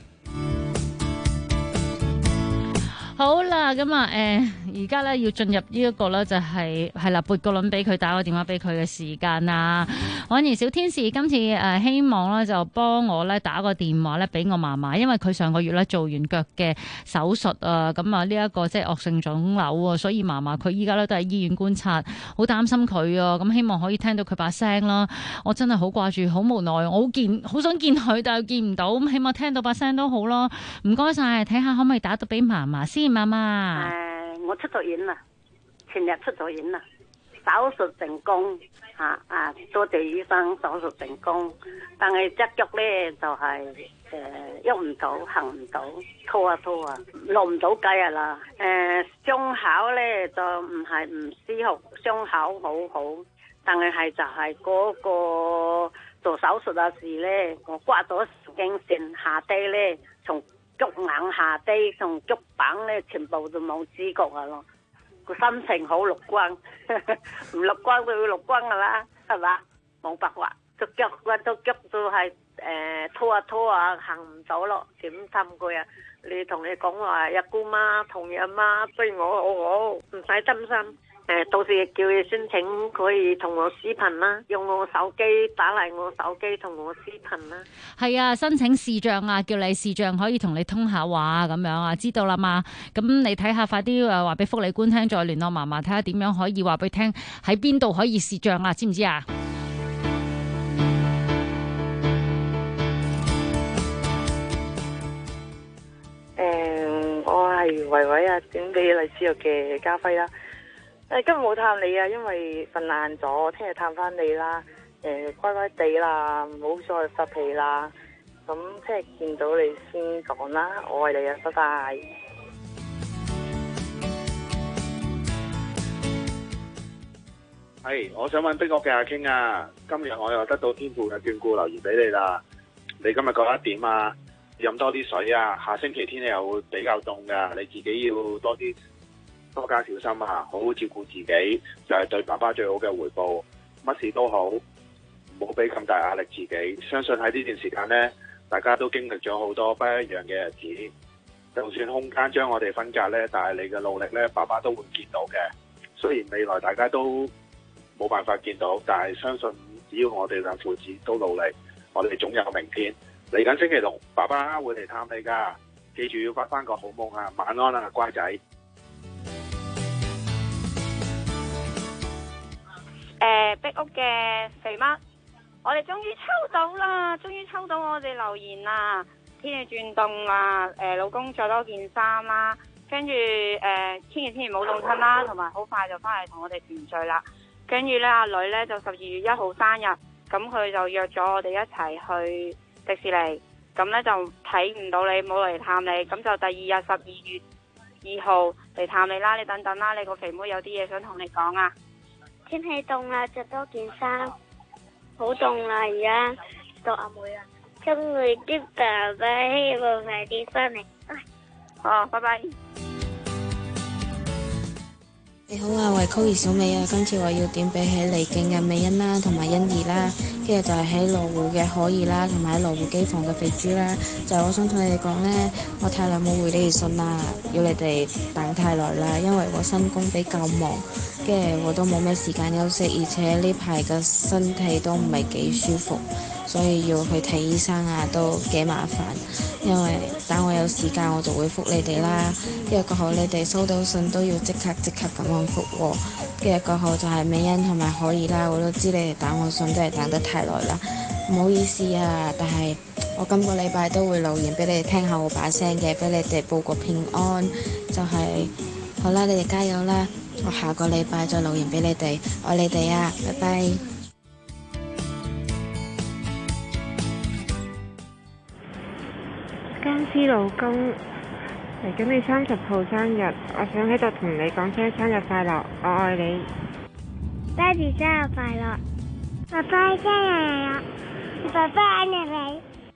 [SPEAKER 5] 好啦，咁啊而家咧要進入呢一個咧就係啦，撥個輪俾佢，打個電話俾佢嘅時間啊。婉兒小天使今次希望咧就幫我咧打個電話咧俾我嫲嫲，因為佢上個月咧做完腳嘅手術啊，咁啊呢一個即係惡性腫瘤啊，所以嫲嫲佢依家咧都喺醫院觀察，好擔心佢啊，咁希望可以聽到佢把聲啦。我真係好掛住，好無奈，我好想見佢，但係見唔到，咁起碼聽到把聲都好咯。唔該晒，睇下可唔可以打到俾嫲嫲先，嫲嫲。
[SPEAKER 1] 我出咗院啦，前日出咗院啦。 手術成功多謝醫生手術成功，但係隻腳咧就係喐唔到，行唔到，拖啊落唔到計啦。傷口咧就唔係唔舒服，傷口好好，但係就係嗰個做手術嘅時咧，我刮咗神經線下低咧，從腳眼下低，從腳板咧全部都冇知覺啊咯。個心情好樂觀，唔樂觀就要樂觀噶啦，係嘛？冇辦法，隻腳都係拖啊，行唔到咯，點氹佢啊？你同你講話阿姑媽同阿媽對我好，唔使擔心。到時叫你申請，可以同我視頻啦，用我手機打嚟我手機同我視頻啦。
[SPEAKER 5] 係啊，申請視像啊，叫你視像可以同你通下話咁樣啊，知道啦嘛？咁你睇下，快啲話俾福利官聽，再聯絡嫲嫲睇下點樣可以話俾佢聽喺邊度可以視像啊？知唔知啊？
[SPEAKER 6] 我係維維啊，點俾荔枝肉嘅家輝啦。今日冇探你啊，因為瞓晏咗，聽日探翻你啦。乖乖地啦，唔好再發脾啦。咁聽日見到你先講啦，我愛你啊，拜拜。
[SPEAKER 15] 係，我想問碧屋嘅阿傾啊，今日我又得到天父嘅眷顧留言俾你啦。你今日覺得點啊？飲多啲水啊！下星期天氣又會比較凍噶，你自己要多加小心啊！好好照顧自己，就係對爸爸最好嘅回報。乜事都好，唔好俾咁大壓力自己。相信喺呢段時間呢，大家都經歷咗好多不一樣嘅日子。就算空間將我哋分隔呢，但係你嘅努力呢，爸爸都會見到嘅。雖然未來大家都冇辦法見到，但係相信只要我哋兩父子都努力，我哋總有明天。嚟緊星期六，爸爸會嚟探你噶，記住要發翻個好夢啊！晚安啊，乖仔。
[SPEAKER 16] 壁屋嘅肥媽，我哋終於抽到啦！終於抽到我哋留言啦！天氣轉凍啦，老公着多件衫啦，跟住千祈唔好凍親啦，同埋好快就翻嚟同我哋團聚啦。跟住咧，阿女咧就12月1號生日，咁佢就約咗我哋一齊去迪士尼，咁咧就睇唔到你，冇嚟探你，咁就第二日12月2號嚟探你啦。你等等啦，你個肥妹有啲嘢想同你講啊。
[SPEAKER 18] 天氣凍啦，着多件衫，好凍啦而家。到阿妹啊，祝你啲爸爸希望快啲翻嚟。
[SPEAKER 16] 好，拜拜。
[SPEAKER 26] 你好啊，我係 Cory 小美啊，今次我要點俾喺離境嘅美欣啦，同埋欣怡啦，跟住就係喺羅湖嘅可怡啦，同埋喺羅湖機房嘅肥豬啦。就係我想同你哋講呢，我太耐冇回你哋信啦，要你哋等太耐啦，因為我新工比較忙，跟住我都冇咩時間休息，而且呢排嘅身體都唔係幾舒服，所以要去睇醫生啊，都幾麻煩。因為等我有時間我就會覆你哋啦，跟住過後你哋收到信都要即刻咁樣覆喎，跟住過後就係美欣同埋可以啦，我都知你哋等我信真係等得太耐啦，唔好意思啊，但係我今個禮拜都會留言俾你哋聽下我把聲嘅，俾你哋報個平安，就係好啦，你哋加油啦，我下個禮拜再留言俾你哋，愛你哋啊，拜拜。
[SPEAKER 27] 僵屍老公，嚟緊你30號生日，我想喺度同你講聲生日快樂，我愛你。
[SPEAKER 18] 爹哋生日快樂，爸爸生日快樂，爸爸愛你。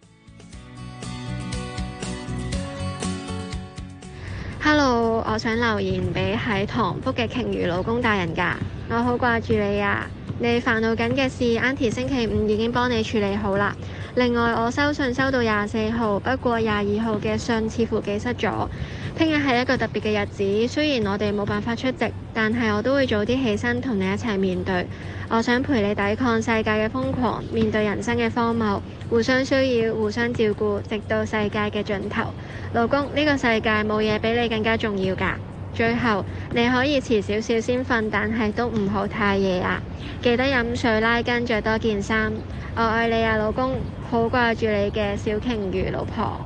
[SPEAKER 28] Hello， 我想留言俾喺塘福嘅鯨魚老公大人㗎，我好掛住你啊！你煩惱緊嘅事，Auntie 星期5已經幫你處理好啦。另外，我收信收到24號，不過22號嘅信似乎寄失咗。聽日係一個特別嘅日子，雖然我哋冇辦法出席，但係我都會早啲起身同你一齊面對。我想陪你抵抗世界嘅瘋狂，面對人生嘅荒謬，互相需要，互相照顧，直到世界嘅盡頭。老公，呢個世界冇嘢比你更加重要㗎。最後，你可以遲少少先瞓，但係都唔好太夜啊！記得飲水、拉筋，着多件衫。我愛你啊，老公，好掛住你嘅小鯨魚老婆。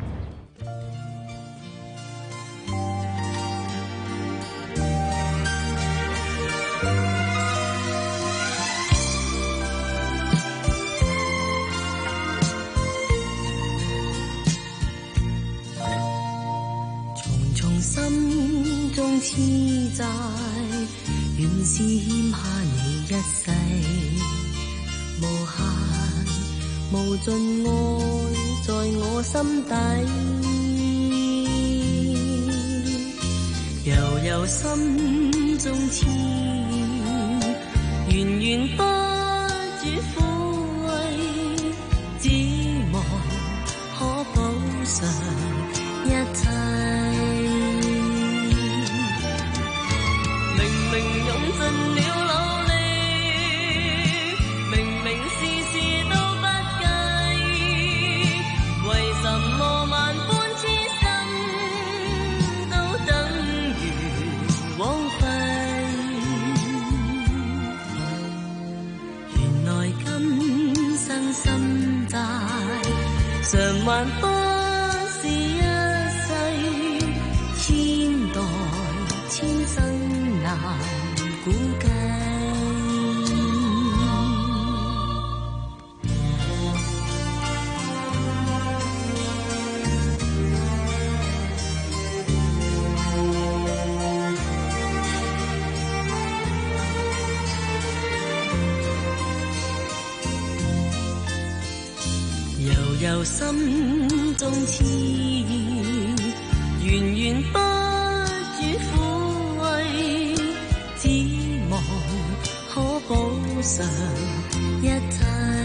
[SPEAKER 9] 痴債，原是欠下你一世，無限無盡愛在我心底。悠悠心中痴意，源源不絕撫慰，只望可補償一切。明明用盡了努力，明明事事都不計，為什麼萬般痴心都等枉費？原來今生心債償還不是一世，千代千生難估計。悠悠心中痴意，源源不絕撫慰，只望可補償一切。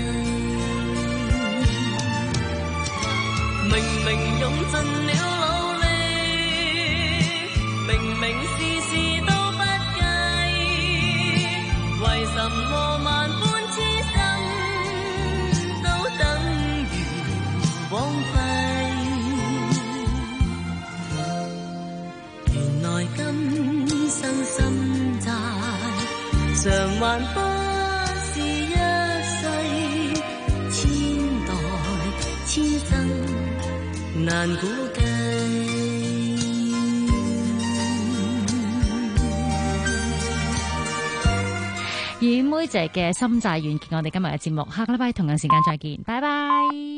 [SPEAKER 9] 明明用盡了努力，明明事事都不計，為什麼萬般痴心都等枉費？原來今生心債償還不是一世，千代千生難估計。
[SPEAKER 5] 與妹姐嘅心債完結，我哋今日嘅節目，下個禮拜同樣時間再見，拜拜。